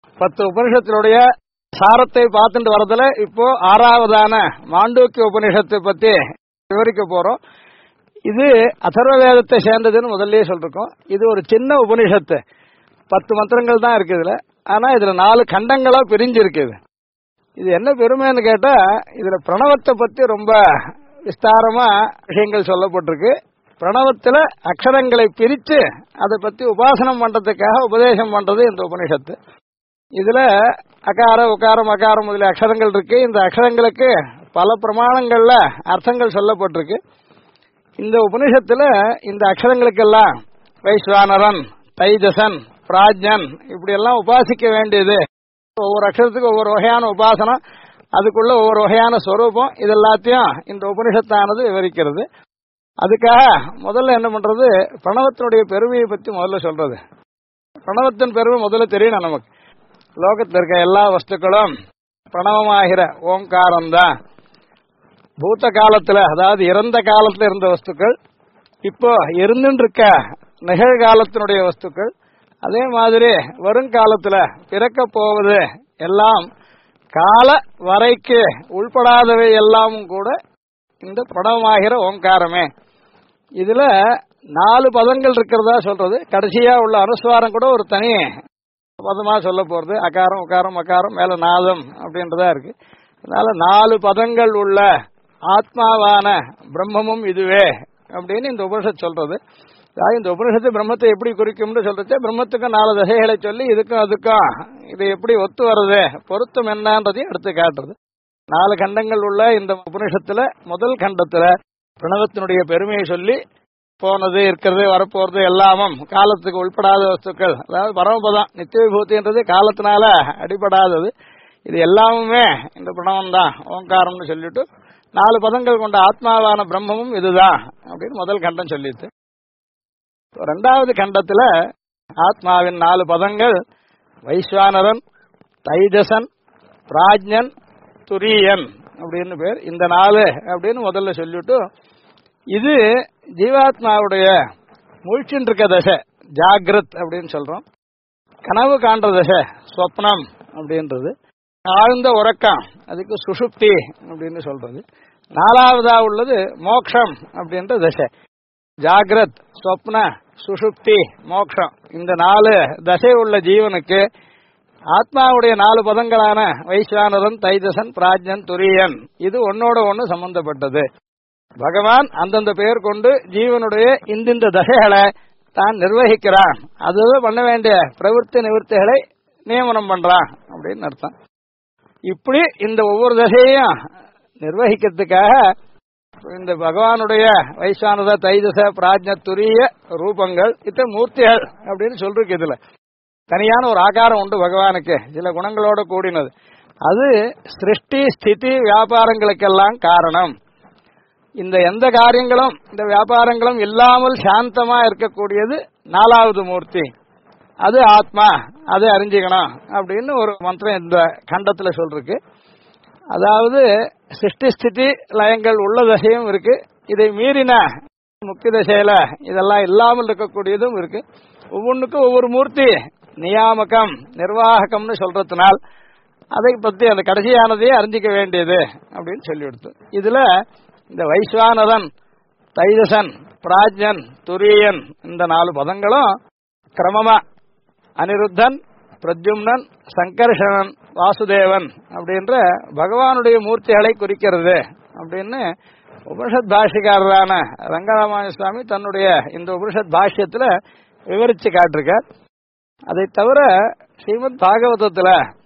10 உபனிஷத்தினுடைய சாரத்தை பார்த்துட்டு வரதுல இப்போ 6வதான மாண்டூக்கிய உபனிஷத்தை பத்தி விவரிக்க போறோம். இது அதர்வ வேதத்தை சேர்ந்ததுன்னு முதல்லயே சொல்லிருக்கோம். இது ஒரு சின்ன உபனிஷத்து, 10 மந்திரங்கள் தான் இருக்குதுல. ஆனா இதுல 4 கண்டங்களா பிரிஞ்சு இருக்குது. இது என்ன பெருமைன்னு கேட்டா, இதுல பிரணவத்தை பத்தி ரொம்ப விஸ்தாரமா விஷயங்கள் சொல்லப்பட்டிருக்கு. பிரணவத்துல அக்ஷரங்களை பிரித்து அதை பத்தி உபாசனம் பண்றதுக்காக உபதேசம் பண்றது இந்த உபனிஷத்து. இதுல அகார உகாரம் அகாரம் முதலிய அக்ஷரங்கள் இருக்கு. இந்த அக்ஷரங்களுக்கு பல பிரமாணங்கள்ல அர்த்தங்கள் சொல்லப்பட்டிருக்கு. இந்த உபனிஷத்துல இந்த அக்ஷரங்களுக்கெல்லாம் வைஸ்வானரன், தைஜசன், பிராஜ்ஞன் இப்படி எல்லாம் உபாசிக்க வேண்டியது. ஒவ்வொரு அக்ஷரத்துக்கு ஒவ்வொரு வகையான உபாசனம், அதுக்குள்ள ஒவ்வொரு வகையான ஸ்வரூபம், இது எல்லாத்தையும் இந்த உபனிஷத்தானது விவரிக்கிறது. அதுக்காக முதல்ல என்ன பண்றது, பிரணவத்தினுடைய பெருமையை பத்தி முதல்ல சொல்றது. பிரணவத்தின் பெருமை முதல்ல தெரியணும் நமக்கு. லோகத்தில் இருக்க எல்லா வஸ்துக்களும் பிரணவமாகிற ஓங்காரம் தான். பூத்த காலத்துல, அதாவது இறந்த காலத்துல இருந்த வஸ்துக்கள், இப்போ இருந்துட்டு இருக்க நிகழ்காலத்தினுடைய வஸ்துக்கள், அதே மாதிரி வருங்காலத்துல பிறக்க போவது எல்லாம் கால வரைக்கு உள்படாதவை எல்லாமும் கூட இந்த பிரணவமாகிற ஓங்காரமே. இதுல 4 பதங்கள் இருக்கிறதா சொல்றது. கடைசியா உள்ள அனுஸ்வாரம் கூட ஒரு தனி பதமா சொல்ல போறது. அகாரம் உகாரம் அகாரம் மேல நாதம் அப்படின்றதா இருக்கு. அதனால 4 பதங்கள் உள்ள ஆத்மாவான பிரம்மமும் இதுவே அப்படின்னு இந்த உபனிஷத் சொல்றது. இந்த உபனிஷத்து பிரம்மத்தை எப்படி குறிக்கும்னு சொல்றது, பிரம்மத்துக்கும் 4 தசைகளை சொல்லி இதுக்கும் அதுக்கும் இது எப்படி ஒத்து வருது, பொருத்தம் என்னன்றதையும் எடுத்து காட்டுறது. 4 கண்டங்கள் உள்ள இந்த உபனிஷத்துல முதல் கண்டத்துல பிரணவத்தினுடைய பெருமையை சொல்லி போனது இருக்கிறது வரப்போறது எல்லாமும் காலத்துக்கு உள்படாத வஸ்துக்கள், அதாவது பரமபதம் நித்திய விபூதின்றது காலத்தினால அடிபடாதது, இது எல்லாமுமே இந்த பிரணவம் தான் ஓங்காரம்னு சொல்லிட்டு 4 பதங்கள் கொண்ட ஆத்மாவான பிரம்மமும் இதுதான் அப்படின்னு முதல் கண்டம் சொல்லிட்டு, 2வது கண்டத்துல ஆத்மாவின் 4 பதங்கள் வைஸ்வானரன், தைஜசன், பிராஜ்ஞன், துரியன் அப்படின்னு பேர். இந்த 4 அப்படின்னு முதல்ல சொல்லிட்டு, இது ஜீவாத்மாவுடைய மூழ்கின் இருக்க தசை ஜாகிரத் அப்படின்னு சொல்றோம். கனவு காண்ற தசை ஸ்வப்னம் அப்படின்றது. ஆழ்ந்த உறக்கம் அதுக்கு சுஷுப்தி அப்படின்னு சொல்றது. 4வதா உள்ளது மோக்ஷம் அப்படின்ற தசை. ஜாகிரத், ஸ்வப்ன, சுஷுப்தி, மோக்ஷம் இந்த 4 தசை உள்ள ஜீவனுக்கு ஆத்மாவுடைய 4 பதங்களான வைஸ்வானரன், தைஜசன், பிராஜ்ஞன், துரியன் இது ஒன்னோட ஒண்ணு சம்பந்தப்பட்டது. பகவான் அந்தந்த பெயர் கொண்டு ஜீவனுடைய இந்த தசைகளை தான் நிர்வகிக்கிறான். அதுதான் பண்ண வேண்டிய பிரவൃத்தி நிவர்த்திகளை நியமனம் பண்றான் அப்படின்னு அர்த்தம். இப்படி இந்த ஒவ்வொரு தசையையும் நிர்வகிக்கிறதுக்காக இந்த பகவானுடைய வைஸ்வானத, தைஜச, பிராஜ்ஞ, துரிய ரூபங்கள் இத்த மூர்த்திகள் அப்படின்னு சொல்றதுக்கு இதுல தனியான ஒரு ஆகாரம் உண்டு பகவானுக்கு, சில குணங்களோட கூடினது. அது சிருஷ்டி ஸ்திதி வியாபாரங்களுக்கெல்லாம் காரணம். இந்த எந்த காரியங்களும் இந்த வியாபாரங்களும் இல்லாமல் சாந்தமா இருக்கக்கூடியது 4வது மூர்த்தி, அது ஆத்மா, அது அறிஞ்சிக்கணும் அப்படின்னு ஒரு மந்திரம் இந்த கண்டத்துல சொல்றதுக்கு. அதாவது சிருஷ்டி ஸ்திதி லயங்கள் உள்ள தசையும் இருக்கு, இதை மீறின முக்கிய தசையில இதெல்லாம் இல்லாமல் இருக்கக்கூடியதும் இருக்கு. ஒவ்வொன்றுக்கும் ஒவ்வொரு மூர்த்தி நியாமகம் நிர்வாகம்னு சொல்றதுனால் அதை பத்தி அந்த கடைசியானதையே அறிஞ்சிக்க வேண்டியது அப்படின்னு சொல்லி எடுத்து, இதுல இந்த வைஸ்வானரன், தைஜசன், பிராஜ்ஞன், துரியன் இந்த 4 பதங்களும் கிரமமா அனிருத்தன், பிரத்யும்னன், சங்கர்ஷணன், வாசுதேவன் அப்படின்ற பகவானுடைய மூர்த்திகளை குறிக்கிறது அப்படின்னு உபனிஷத் பாஷ்யக்காரரான ரங்கராமாய சுவாமி தன்னுடைய இந்த உபனிஷத் பாஷ்யத்துல விவரிச்சு காட்டிருக்கார். அதை தவிர ஸ்ரீமத் பாகவதத்துல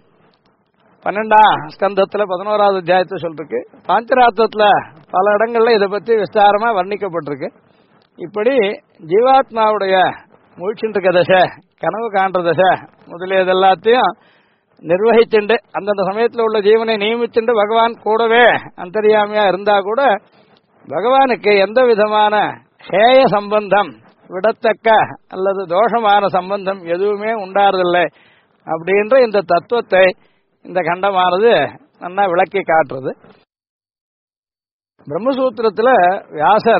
12ஆம் ஸ்கந்தத்துல 11வது அத்தியாயத்தை சொல்லிருக்கு. பாஞ்சராத்திரத்துல பல இடங்கள்ல இதை பத்தி விஸ்தாரமா வர்ணிக்கப்பட்டிருக்கு. இப்படி ஜீவாத்மாவுடைய மூழ்கின்ற தசை, கனவு காண்ற தசை முதலியது எல்லாத்தையும் நிர்வகிச்சுண்டு அந்தந்த சமயத்துல உள்ள ஜீவனை நியமிச்சுண்டு பகவான் கூடவே அந்தர்யாமியா இருந்தா கூட பகவானுக்கு எந்த விதமான ஹேய சம்பந்தம், விடத்தக்க அல்லது தோஷமான சம்பந்தம் எதுவுமே உண்டாறதில்லை அப்படின்ற இந்த தத்துவத்தை இந்த கண்டமானது நல்லா விளக்கி காட்டுறது. பிரம்மசூத்திரத்துல வியாசர்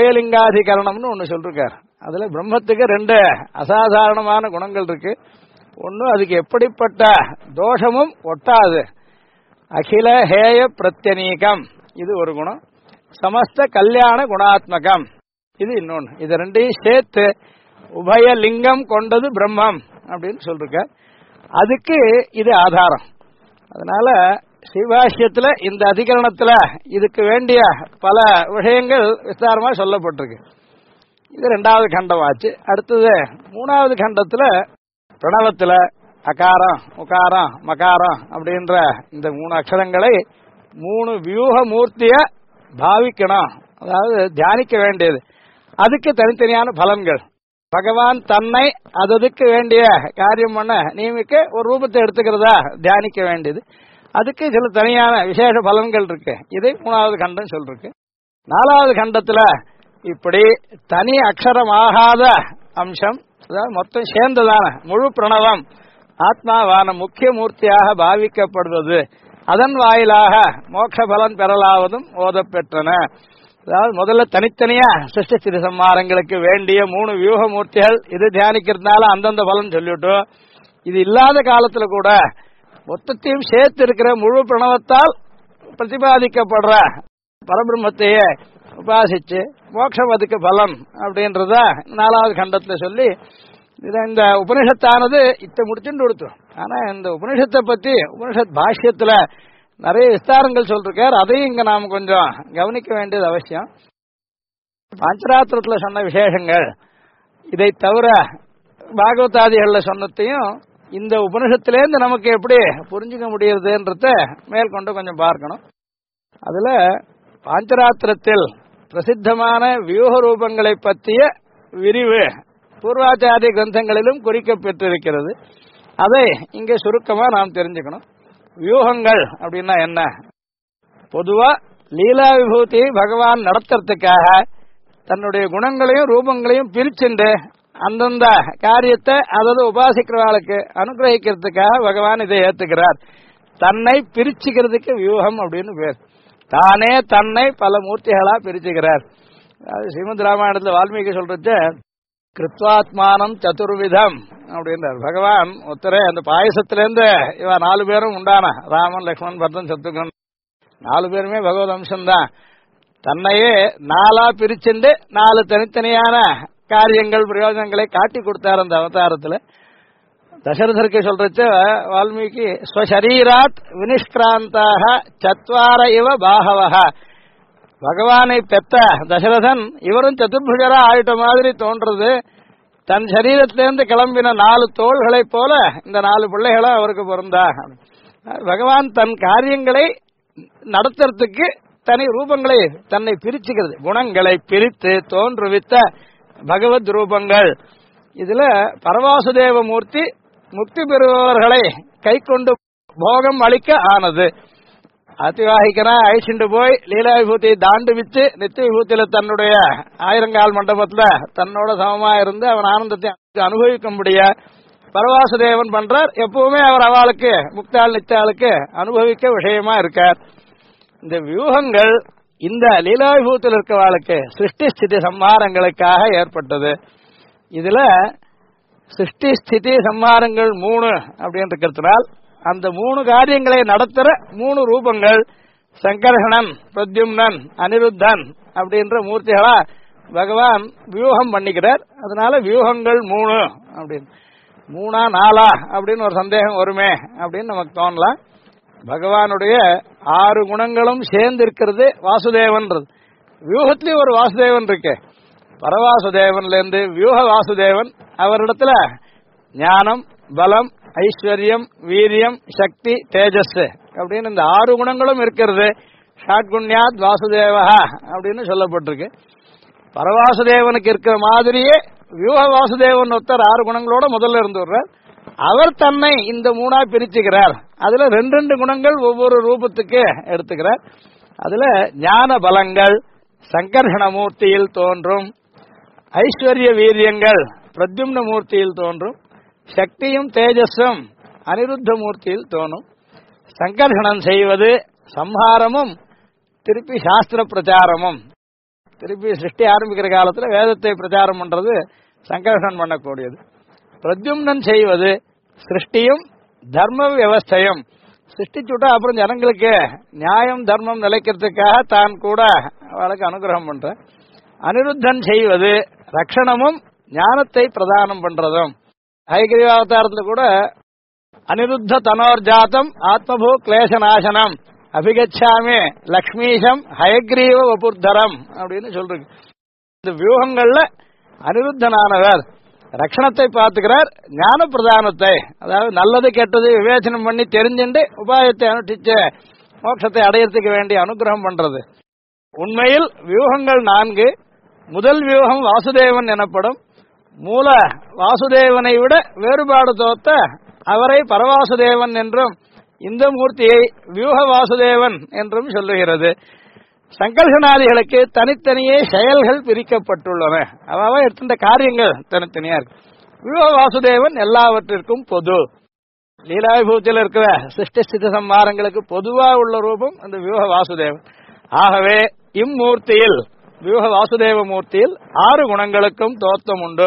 உபயலிங்காதிகரணம்னு ஒண்ணு சொல்லிருக்கார். அதுல பிரம்மத்துக்கு 2 அசாதாரணமான குணங்கள் இருக்கு. ஒன்னும் அதுக்கு எப்படிப்பட்ட தோஷமும் ஒட்டாது. அகில ஹேய பிரத்யநீகம் இது ஒரு குணம். சமஸ்த கல்யாண குணாத்மகம் இது இன்னொன்னு. இது ரெண்டையும் சேர்த்து உபய லிங்கம் கொண்டது பிரம்மம் அப்படின்னு சொல்லிருக்க. அதுக்கு இது ஆதாரம். அதனால ஸ்ரீபாஷ்யத்துல இந்த அதிகரணத்துல இதுக்கு வேண்டிய பல விஷயங்கள் விஸ்தாரமா சொல்லப்பட்டிருக்கு. இது 2வது கண்டம் ஆச்சு. அடுத்தது 3வது கண்டத்துல பிரணவத்துல அகாரம் உகாரம் மகாரம் அப்படின்ற இந்த 3 அக்ஷரங்களை 3 வியூக மூர்த்திய பாவிக்கணும், அதாவது தியானிக்க வேண்டியது. அதுக்கு தனித்தனியான பலன்கள். பகவான் தன்னை அதுக்கு வேண்டிய காரியம் பண்ண நியமிக்க ஒரு ரூபத்தை எடுத்துக்கிறதா தியானிக்க வேண்டியது. அதுக்கு சில தனியான விசேஷ பலன்கள் இருக்கு. இதை 3வது கண்டம் சொல்லிருக்கு. 4வது கண்டத்துல இப்படி தனி அக்ஷரமாகாத அம்சம், அதாவது மொத்தம் சேர்ந்ததான முழு பிரணவம் ஆத்மாவான முக்கிய மூர்த்தியாக பாவிக்கப்படுவது, அதன் வாயிலாக மோட்ச பலன் பெறலாவதும் ஓதப்பெற்றன. அதாவது முதல்ல தனித்தனியா சிருஷ்டி சம்மாரங்களுக்கு வேண்டிய 3 வியூக மூர்த்திகள் இது தியானிக்கிறதுனால அந்தந்த பலன் சொல்லிவிட்டோம். இது இல்லாத காலத்துல கூட மொத்தத்தையும் சேர்த்து இருக்கிற முழு பிரணவத்தால் பிரதிபாதிக்கப்படுற பரபிரம்மத்தையே உபாசிச்சு மோட்சம் அதுக்கு பலன் அப்படின்றத 4வது கண்டத்துல சொல்லி இந்த உபனிஷத்தானது இத்த முடிச்சுட்டு கொடுத்தோம். ஆனா இந்த உபனிஷத்தை பத்தி உபனிஷத் பாஷ்யத்துல நிறைய விஸ்தாரங்கள் சொல்லிருக்கார். அதையும் இங்க நாம கொஞ்சம் கவனிக்க வேண்டியது அவசியம். பாஞ்சராத்திரத்துல சொன்ன விசேஷங்கள் இதை தவிர பாகவதாதிகள்ல சொன்னதையும் இந்த உபனிஷத்திலேருந்து நமக்கு எப்படி புரிஞ்சுக்க முடியுதுன்றத மேற்கொண்டு கொஞ்சம் பார்க்கணும். அதுல பாஞ்சராத்திரத்தில் பிரசித்தமான வியூக ரூபங்களை பற்றிய விரிவு பூர்வாச்சாரிய கிரந்தங்களிலும் குறிக்கப்பட்டிருக்கிறது. அதை இங்கே சுருக்கமா நாம் தெரிஞ்சுக்கணும். வியூகங்கள் அப்படின்னா என்ன? பொதுவா லீலா விபூதி பகவான் நடத்துறதுக்காக தன்னுடைய குணங்களையும் ரூபங்களையும் பிரிச்சுண்டு அந்தந்த காரியத்தை அதாவது உபாசிக்கிறவாளுக்கு அனுகிரகிக்கிறதுக்காக பகவான் இதை ஏத்துக்கிறார். தன்னை பிரிச்சுக்கிறதுக்கு வியூகம் அப்படின்னு பேர். தானே தன்னை பல மூர்த்திகளா பிரிச்சுக்கிறார். ஸ்ரீமத் ராமாயணத்துல வால்மீகி சொல்றது கிருத்வாத்மானம் சதுர்விதம் அப்படின்றார். பகவான் ஒருத்தரே அந்த பாயசத்திலேருந்து இவ 4 பேரும் உண்டான ராமன் லக்ஷ்மணன் பரதன் சத்ருகன் 4 பேருமே பகவத் அம்சம்தான். தன்னையே 4ஆ பிரிச்சுண்டு 4 தனித்தனியான காரியங்கள் பிரயோஜனங்களை காட்டி கொடுத்தார் அந்த அவதாரத்துல. தசரதருக்கு சொல்றச்சு வால்மீகி ஸ்வசரீராத் வினிஷ்கிராந்தாக சத்வார இவ பாகவக. பகவானை பெத்த தசரதன் இவரும் சதுர்புஜரா ஆயிட்ட மாதிரி தோன்றது. தன் சரீரத்திலிருந்து கிளம்பின 4 தோள்களைப் போல இந்த 4 பிள்ளைகளும் அவருக்கு பொருந்தா. பகவான் தன் காரியங்களை நடத்துறதுக்கு தனி ரூபங்களை தன்னை பிரிச்சுக்கிறது, குணங்களை பிரித்து தோன்றுவித்த பகவத் ரூபங்கள். இதுல பரவாசுதேவ மூர்த்தி முக்தி பெறுபவர்களை கை கொண்டு போகம் அளிக்க ஆனது. அதிவாகிக்கனா அழிச்சுண்டு போய் லீலா விபூதியை தாண்டு வித்து நித்திய விபூத்தியில தன்னுடைய 1000 மண்டபத்துல தன்னோட சமமா இருந்து அவன் ஆனந்தத்தை அனுபவிக்க முடிய பரவாசுதேவன் பண்றார். எப்பவுமே அவர் அவளுக்கு முக்தாள் நித்தியாளுக்கு அனுபவிக்க விஷயமா இருக்கார். இந்த வியூகங்கள் இந்த லீலா விபூத்தில் இருக்கவாளுக்கு சிருஷ்டி ஸ்திதி சம்ஹாரங்களுக்காக ஏற்பட்டது. இதுல சிருஷ்டி ஸ்திதி சம்ஹாரங்கள் 3 அப்படின்னு இருக்கிறதுனால் அந்த 3 காரியங்களை நடத்துற 3 ரூபங்கள் சங்கர்ஷணன், பிரத்யும்னன், அனிருத்தன் அப்படின்ற மூர்த்திகளா பகவான் வியூகம் பண்ணிக்கிறார். அதனால வியூகங்கள் 3 அப்படின்னு 3ஆ 4ஆ அப்படின்னு ஒரு சந்தேகம் வருமே அப்படின்னு நமக்கு தோணலாம். பகவானுடைய 6 குணங்களும் சேர்ந்து இருக்கிறது வாசுதேவன்றது. வியூகத்திலேயே ஒரு வாசுதேவன் இருக்கு. பரவாசுதேவன்ல இருந்து வியூக வாசுதேவன் அவரிடத்துல ஞானம், பலம், ஐஸ்வர்யம், வீரியம், சக்தி, தேஜஸ் அப்படின்னு இந்த 6 குணங்களும் இருக்கிறது. ஷாட்குண்யாத் வாசுதேவா அப்படின்னு சொல்லப்பட்டிருக்கு. பரவாசுதேவனுக்கு இருக்கிற மாதிரியே வியூக வாசுதேவன் ஒருத்தர் 6 குணங்களோட முதல்ல இருந்துடுறார். அவர் தன்னை இந்த 3ஆ பிரிச்சுக்கிறார். அதுல 2 குணங்கள் ஒவ்வொரு ரூபத்துக்கு எடுத்துக்கிறார். அதுல ஞான பலங்கள் சங்கர்ஷண மூர்த்தியில் தோன்றும், ஐஸ்வர்ய வீரியங்கள் பிரத்யும்ன மூர்த்தியில் தோன்றும், சக்தியும் தேஜஸும் அனிருத்த மூர்த்தியில் தோணும். சங்கர்ஷணம் செய்வது சம்ஹாரமும் திருப்பி சாஸ்திர பிரச்சாரமும். திருப்பி சிருஷ்டி ஆரம்பிக்கிற காலத்துல வேதத்தை பிரச்சாரம் பண்றது சங்கர்ஷணம் பண்ணக்கூடியது. பிரத்யும்னன் செய்வது சிருஷ்டியும் தர்ம வியவஸ்தையும். சிருஷ்டிச்சுட்டா அப்புறம் ஜனங்களுக்கு நியாயம் தர்மம் நிலைக்கிறதுக்காக தான் கூட அவளுக்கு அனுகிரகம் பண்ற. அனிருத்தன் செய்வது ரக்ஷணமும் ஞானத்தை பிரதானம் பண்றதும். ஹயகிரீவாவதாரத்துல கூட அனிருத்த தனோர் ஜாத்தம் ஆத்மபூ கிளேசநாசனம் அபிகச்சாமே லக்ஷ்மீஷம் ஹயக்ரீவ வபுர்தரம் அப்படின்னு சொல்றீங்க. இந்த வியூகங்கள்ல அனிருத்தனானவர் ரக்ஷணத்தை பார்த்துக்கிறார், ஞான பிரதானத்தை, அதாவது நல்லது கெட்டது விவேச்சனம் பண்ணி தெரிஞ்சுட்டு உபாயத்தை அனுஷ்டிச்சு மோட்சத்தை அடையறதுக்கு வேண்டிய அனுகிரகம் பண்றது. உண்மையில் வியூகங்கள் 4. முதல் வியூகம் வாசுதேவன் எனப்படும். மூல வாசுதேவனை விட வேறுபாடு தோத்த அவரை பரவாசுதேவன் என்றும் இந்த மூர்த்தியை வியூக வாசுதேவன் என்றும் சொல்லுகிறது. சங்கர்ஷனாதிகளுக்கு தனித்தனியே செயல்கள் பிரிக்கப்பட்டுள்ளன. அவாவ எடுத்த காரியங்கள் தனித்தனியா இருக்கு. வியூக வாசுதேவன் எல்லாவற்றிற்கும் பொது. லீலாவிபூத்தியில் இருக்கிற சிருஷ்டி ஸ்திதி சம்ஹாரங்களுக்கு பொதுவா உள்ள ரூபம் அந்த வியூக வாசுதேவன். ஆகவே இம்மூர்த்தியில் வியூக வாசுதேவ மூர்த்தியில் 6 குணங்களுக்கும் தோற்றம் உண்டு.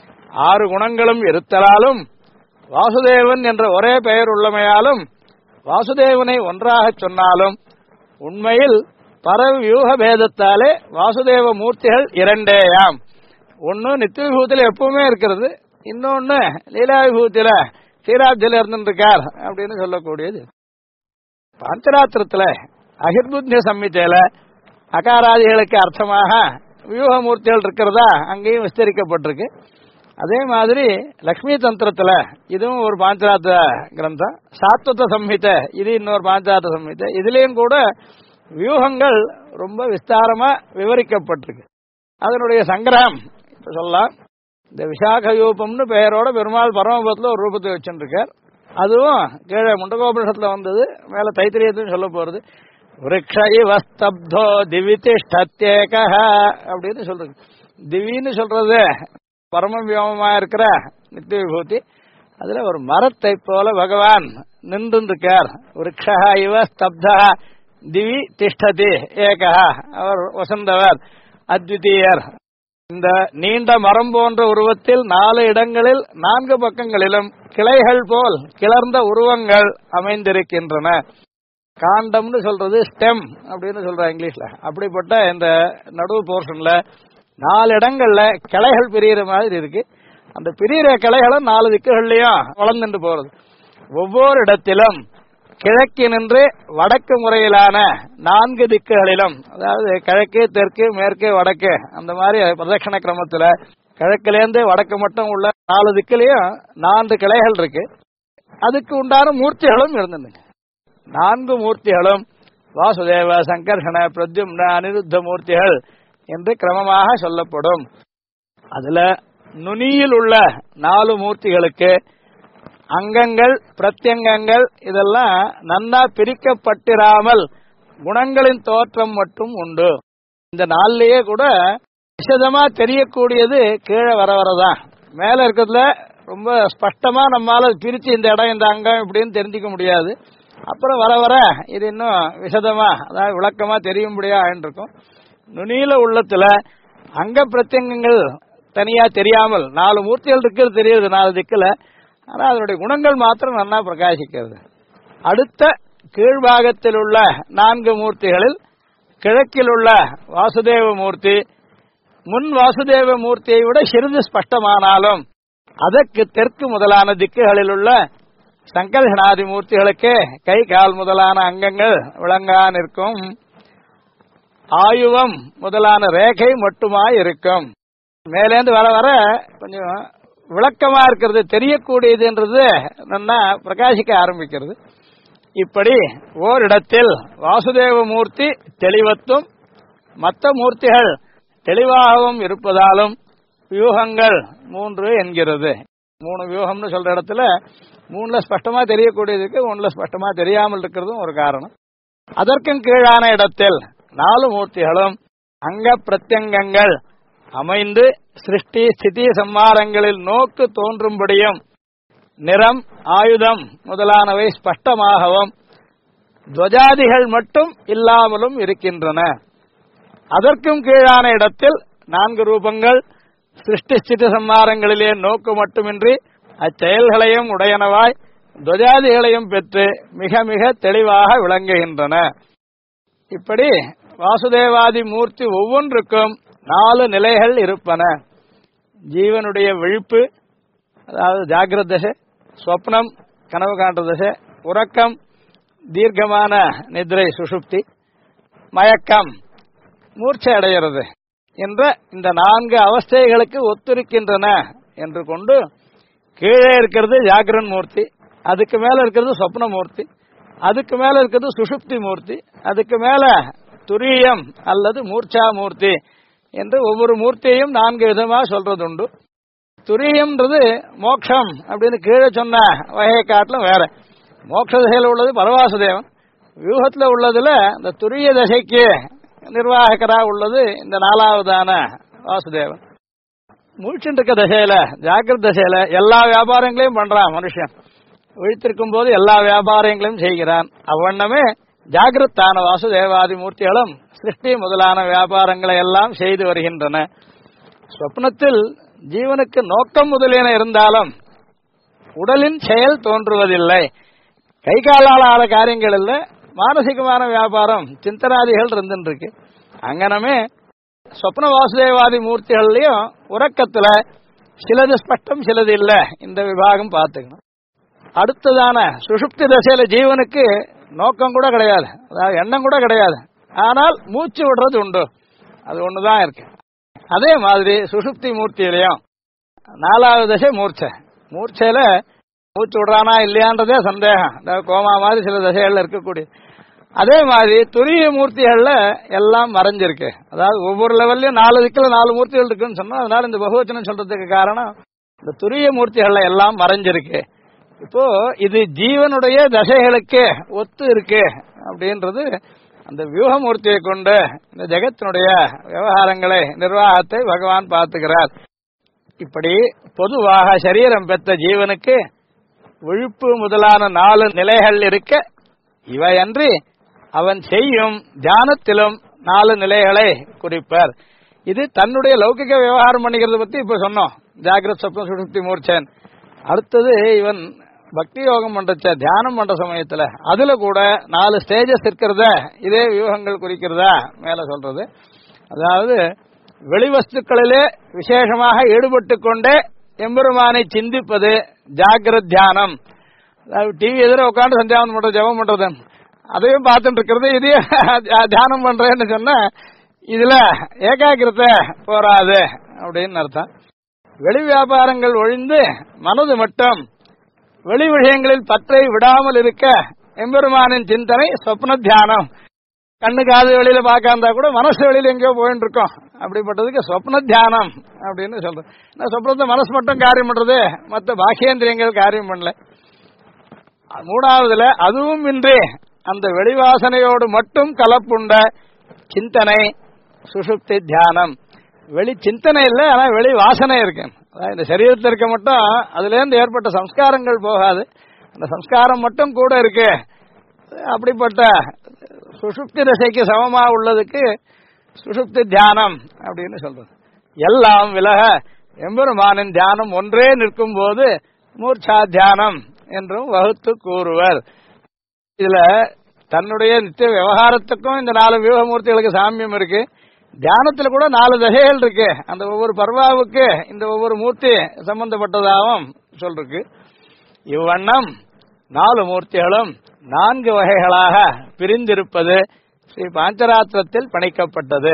6 குணங்களும் இருத்தலாலும் வாசுதேவன் என்ற ஒரே பெயர் உள்ளமையாலும் வாசுதேவனை ஒன்றாக சொன்னாலும் உண்மையில் பரவியூக பேதத்தாலே வாசுதேவ மூர்த்திகள் 2 ஒன்னு நித்திய விபூத்தில எப்பவுமே இருக்கிறது, இன்னொன்னு லீலா விபூத்தில ஸ்ரீராப்தியில இருந்துருக்கார் அப்படின்னு சொல்லக்கூடியது. பாஞ்சராத்திரத்துல அகிர்புத்திய சம்மிதையில அகாராதிகளுக்கு அர்த்தமாக வியூக மூர்த்திகள் இருக்கிறதா அங்கேயும் விஸ்தரிக்கப்பட்டிருக்கு. அதே மாதிரி லக்ஷ்மி தந்திரத்துல இதுவும் ஒரு பாஞ்சராத்திர கிரந்தம். சாத்வத சம்ஹிதை இது இன்னொரு பாஞ்சராத்திர சம்ஹிதை. இதுலயும் கூட வியூகங்கள் ரொம்ப விஸ்தாரமா விவரிக்கப்பட்டிருக்கு. அதனுடைய சங்கிரகம் இப்ப சொல்லலாம். இந்த விசாக யூபம்னு பெயரோட பெருமாள் பரமபதத்துல ஒரு ரூபத்தை வச்சுருக்கார். அதுவும் கீழே முண்டகோபனிஷத்துல வந்தது, மேல தைத்திரியத்தையும் சொல்ல போறது. விருக்ஷ இவ ஸ்தப்தோ திவிதிஷ்டத்யேக அப்படின்னு சொல்றது. திவின்னு சொல்றது பரம வியோமமா இருக்கிற நித்திய விபூதி. அதுல ஒரு மரத்தை போல பகவான் நின்றுருக்கார். விருக்ஷ இவ ஸ்தப்தா திவி திஷ்டதி ஏகா, அவர் வசந்தவர் அத்விதீயர். இந்த நீண்ட மரம் போன்ற உருவத்தில் 4 இடங்களில் 4 பக்கங்களிலும் கிளைகள் போல் கிளர்ந்த உருவங்கள் அமைந்திருக்கின்றன. காண்டம்னு சொல்றது ஸ்டெம் அப்படின்னு சொல்ற இங்கிலீஷ்ல. அப்படிப்பட்ட இந்த நடுவு போர்ஷன்ல 4 இடங்கள்ல கிளைகள் பிரியிற மாதிரி இருக்கு. அந்த பிரியிற கிளைகளும் 4 திக்குகள்லயும் வளர்ந்துட்டு போறது. ஒவ்வொரு இடத்திலும் கிழக்கு நின்று வடக்கு முறையிலான 4 திக்குகளிலும், அதாவது கிழக்கு தெற்கு மேற்கு வடக்கு அந்த மாதிரி பிரதட்சண கிரமத்துல கிழக்கிலேருந்து வடக்கு மட்டும் உள்ள 4 திக்குலயும் 4 கிளைகள் இருக்கு. அதுக்கு உண்டான மூர்த்திகளும் இருந்துங்க. 4 மூர்த்திகளும் வாசுதேவ சங்கர்ஷண பிரத்யும்ன அனிருத்த மூர்த்திகள் என்று கிரமமாக சொல்லப்படும். அதுல நுனியில் உள்ள 4 மூர்த்திகளுக்கு அங்கங்கள் பிரத்யங்கங்கள் இதெல்லாம் நன்னா பிரிக்கப்பட்டிராமல் குணங்களின் தோற்றம் மட்டும் உண்டு. இந்த 4லயே கூட விசதமா தெரியக்கூடியது கீழே வர வரதான். மேல இருக்கிறதுல ரொம்ப ஸ்பஷ்டமா நம்மால பிரிச்சு இந்த இடம் இந்த அங்கம் இப்படின்னு தெரிஞ்சுக்க முடியாது. அப்புறம் வர வர இது இன்னும் விசதமா, அதாவது விளக்கமா தெரியும்படியா ஆயின்றிருக்கும். நுனியில உள்ளத்துல அங்க பிரத்யங்கங்கள் தனியா தெரியாமல் 4 மூர்த்திகள் இருக்கிறது தெரியுது 4 திக்குல. ஆனா அதனுடைய குணங்கள் மாத்திரம் நல்லா பிரகாசிக்கிறது. அடுத்த கீழ்பாகத்தில் உள்ள 4 மூர்த்திகளில் கிழக்கில் உள்ள வாசுதேவ மூர்த்தி முன் வாசுதேவ மூர்த்தியை விட சிறிது ஸ்பஷ்டமானாலும் அதற்கு தெற்கு முதலான திக்குகளில் உள்ள சங்கர்ஷணாதி மூர்த்திகளுக்கு கை கால் முதலான அங்கங்கள் விளங்கா நிற்கும். ஆயுவம் முதலான ரேகை மட்டுமாய் இருக்கும். மேலேந்து வர வர கொஞ்சம் விளக்கமா இருக்கிறது, தெரியக்கூடியதுன்றது நல்லா பிரகாசிக்க ஆரம்பிக்கிறது. இப்படி ஓரிடத்தில் வாசுதேவ மூர்த்தி தெளிவத்தும் மற்ற மூர்த்திகள் தெளிவாகவும் இருப்பதாலும் வியூகங்கள் 3 என்கிறது. 3 வியூகம்னு சொல்ற இடத்துல 3ல ஸ்பஷ்டமா தெரியக்கூடியதுக்கு 1ல ஸ்பஷ்டமா தெரியாமல் இருக்கிறதும் ஒரு காரணம். அதற்கும் கீழான இடத்தில் 4 மூர்த்திகளும் அங்க பிரத்யங்கங்கள் அமைந்து சிருஷ்டி ஸ்திதி சம்ஹாரங்களில் நோக்கு தோன்றும்படியும் நிறம் ஆயுதம் முதலானவை ஸ்பஷ்டமாகவும் துவஜாதிகள் மட்டும் இல்லாமலும் இருக்கின்றன. அதற்கும் கீழான இடத்தில் 4 ரூபங்கள் சிருஷ்டி ஸ்திதி சம்ஹாரங்களிலே நோக்கு மட்டுமின்றி அச்செயல்களையும் உடையனவாய் துவஜாதிகளையும் பெற்று மிக மிக தெளிவாக விளங்குகின்றன. இப்படி வாசுதேவாதி மூர்த்தி ஒவ்வொன்றுக்கும் 4 நிலைகள் இருப்பன. ஜீவனுடைய விழிப்பு, அதாவது ஜாகிரத் தசை, ஸ்வப்னம் கனவு காண்ற தசை, உறக்கம் தீர்க்கமான நித்ரை சுஷுப்தி, மயக்கம் மூர்ச்சை அடைகிறது என்ற இந்த 4 அவஸ்தைகளுக்கு ஒத்திருக்கின்றன என்று கொண்டு கீழே இருக்கிறது ஜாகிரன் மூர்த்தி, அதுக்கு மேல இருக்கிறது சொப்ன மூர்த்தி, அதுக்கு மேல இருக்கிறது சுஷுப்தி மூர்த்தி, அதுக்கு மேல துரியம் அல்லது மூர்ச்சா மூர்த்தி என்று ஒவ்வொரு மூர்த்தியையும் 4 விதமாக சொல்றது உண்டு. துரியம்ன்றது மோட்சம் அப்படின்னு கீழே சொன்ன வகையை காட்டிலும் வேற. மோட்ச தசையில் உள்ளது பரவாசுதேவன், வியூகத்தில் உள்ளதுல இந்த துரிய தசைக்கு நிர்வாகரா உள்ளது இந்த 4வதான வாசுதேவன். முழிச்சுட்டு இருக்க தசையில ஜாகிரத தசையில எல்லா வியாபாரங்களையும் பண்றான் மனுஷன். விழித்திருக்கும் போது எல்லா வியாபாரங்களையும் செய்கிறான். அவ்வண்ணமே ஜாகிரத்தான வாசுதேவாதி மூர்த்திகளும் சிருஷ்டி முதலான வியாபாரங்களை எல்லாம் செய்து வருகின்றன. சொப்னத்தில் ஜீவனுக்கு நோக்கம் முதலியன இருந்தாலும் உடலின் செயல் தோன்றுவதில்லை. கை காலால் ஆன காரியங்கள் இல்ல, மானசிகமான வியாபாரம் சிந்தனாதிகள் இருந்துருக்கு. அங்கனமே சொப்ன வாசுதேவாதி மூர்த்திகள்லயும் உறக்கத்துல சிலது ஸ்பஷ்டம் சிலது இல்ல. இந்த விபாகம் பார்த்துக்கணும். அடுத்ததான சுஷுப்தி தசையில ஜீவனுக்கு நோக்கம் கூட கிடையாது, அதாவது எண்ணம் கூட கிடையாது. ஆனால் மூச்சு விடுறது உண்டு, அது ஒண்ணுதான் இருக்கு. அதே மாதிரி சுஷுப்தி மூர்த்தியிலையும் 4வது தசை மூர்ச்சை. மூர்ச்சையில மூச்சு விடுறானா இல்லையான்றதே சந்தேகம், கோமா மாதிரி சில தசைகள்ல இருக்கக்கூடிய. அதே மாதிரி துரிய மூர்த்திகள்ல எல்லாம் மறைஞ்சிருக்கு. அதாவது ஒவ்வொரு லெவல்லையும் 4 திக்கில் 4 மூர்த்திகள் இருக்குன்னு சொன்னா, அதனால இந்த பகுவச்சனம் சொல்றதுக்கு காரணம் இந்த துரிய மூர்த்திகள்ல எல்லாம் மறைஞ்சிருக்கு. இப்போ இது ஜீவனுடைய தசைகளுக்கு ஒத்து இருக்கு அப்படின்றது அந்த வியூகமூர்த்தியை கொண்டு இந்த ஜெகத்தினுடைய விவகாரங்களை நிர்வாகத்தை பகவான் பார்த்துக்கிறார். இப்படி பொதுவாக சரீரம் பெற்ற ஜீவனுக்கு விழிப்பு முதலான 4 நிலைகள் இருக்க, இவையன்றி அவன் செய்யும் தியானத்திலும் 4 நிலைகளை குறிப்பார். இது தன்னுடைய லௌகிக விவகாரம் பண்ணிக்கிறத பத்தி இப்ப சொன்னோம், ஜாகிரத் சொப்ன சுஷுப்தி மூர்ச்சன். அடுத்தது இவன் பக்தி யோகம் பண்றச்ச தியானம் பண்ற சமயத்துல அதுல கூட 4 ஸ்டேஜஸ் இருக்கிறத இதே வியூகங்கள் குறிக்கிறதா மேல சொல்றது. அதாவது வெளிவஸ்துக்களிலே விசேஷமாக ஈடுபட்டு கொண்டே எம்பெருமானை சிந்திப்பது ஜாகிரத் தியானம். அதாவது டிவி எதிர உட்காந்து சந்தியாவனம் பண்றது, ஜபம் பண்றது, அதையும் பார்த்துட்டு இருக்கிறது இதையும் தியானம் பண்றேன்னு சொன்னா இதுல ஏகாகிரத்தை போராது அப்படின்னு அர்த்தம். வெளி வியாபாரங்கள் ஒழிந்து மனது மட்டும் வெளி விஷயங்களில் பற்றை விடாமல் இருக்க எம்பெருமானின் சிந்தனை சொப்ன தியானம். கண்ணு காது வெளியில பார்க்காந்தா கூட மனசு வெளியில எங்கேயோ போயிட்டு இருக்கோம், அப்படிப்பட்டதுக்கு சொப்ன தியானம் அப்படின்னு சொல்றேன். சொப்னத்தை மனசு மட்டும் காரியம் பண்றது, மற்ற பாக்கியேந்திரியங்கள் காரியம் பண்ணல. 3வதுல அதுவும் இன்றி அந்த வெளிவாசனையோடு மட்டும் கலப்புண்ட சிந்தனை சுஷுப்தி தியானம். வெளி சிந்தனை இல்லை, ஆனா வெளி வாசனை இருக்கு. இந்த சரீரத்தில் இருக்க மட்டும் அதுல இருந்து ஏற்பட்ட சம்ஸ்காரங்கள் போகாது, அந்த சம்ஸ்காரம் மட்டும் கூட இருக்கு. அப்படிப்பட்ட சுஷுப்தி தசைக்கு சமமா உள்ளதுக்கு சுஷுப்தி தியானம் அப்படின்னு சொல்றது. எல்லாம் விலக எம்பெருமானின் தியானம் ஒன்றே நிற்கும் போது மூர்ச்சா தியானம் என்றும் வகுத்து கூறுவர். இதுல தன்னுடைய நித்திய விவகாரத்துக்கும் இந்த 4 வியூகமூர்த்திகளுக்கு சாமியம் இருக்கு. தியானத்துல கூட 4 தசைகள் இருக்கு. அந்த ஒவ்வொரு பர்வாவுக்கு இந்த ஒவ்வொரு மூர்த்தி சம்பந்தப்பட்டதாகவும் சொல்றக்கு. இவ்வண்ணம் 4 மூர்த்திகளும் 4 வகைகளாக பிரிந்திருப்பது ஸ்ரீ பாஞ்சராத்திரத்தில் பணிக்கப்பட்டது.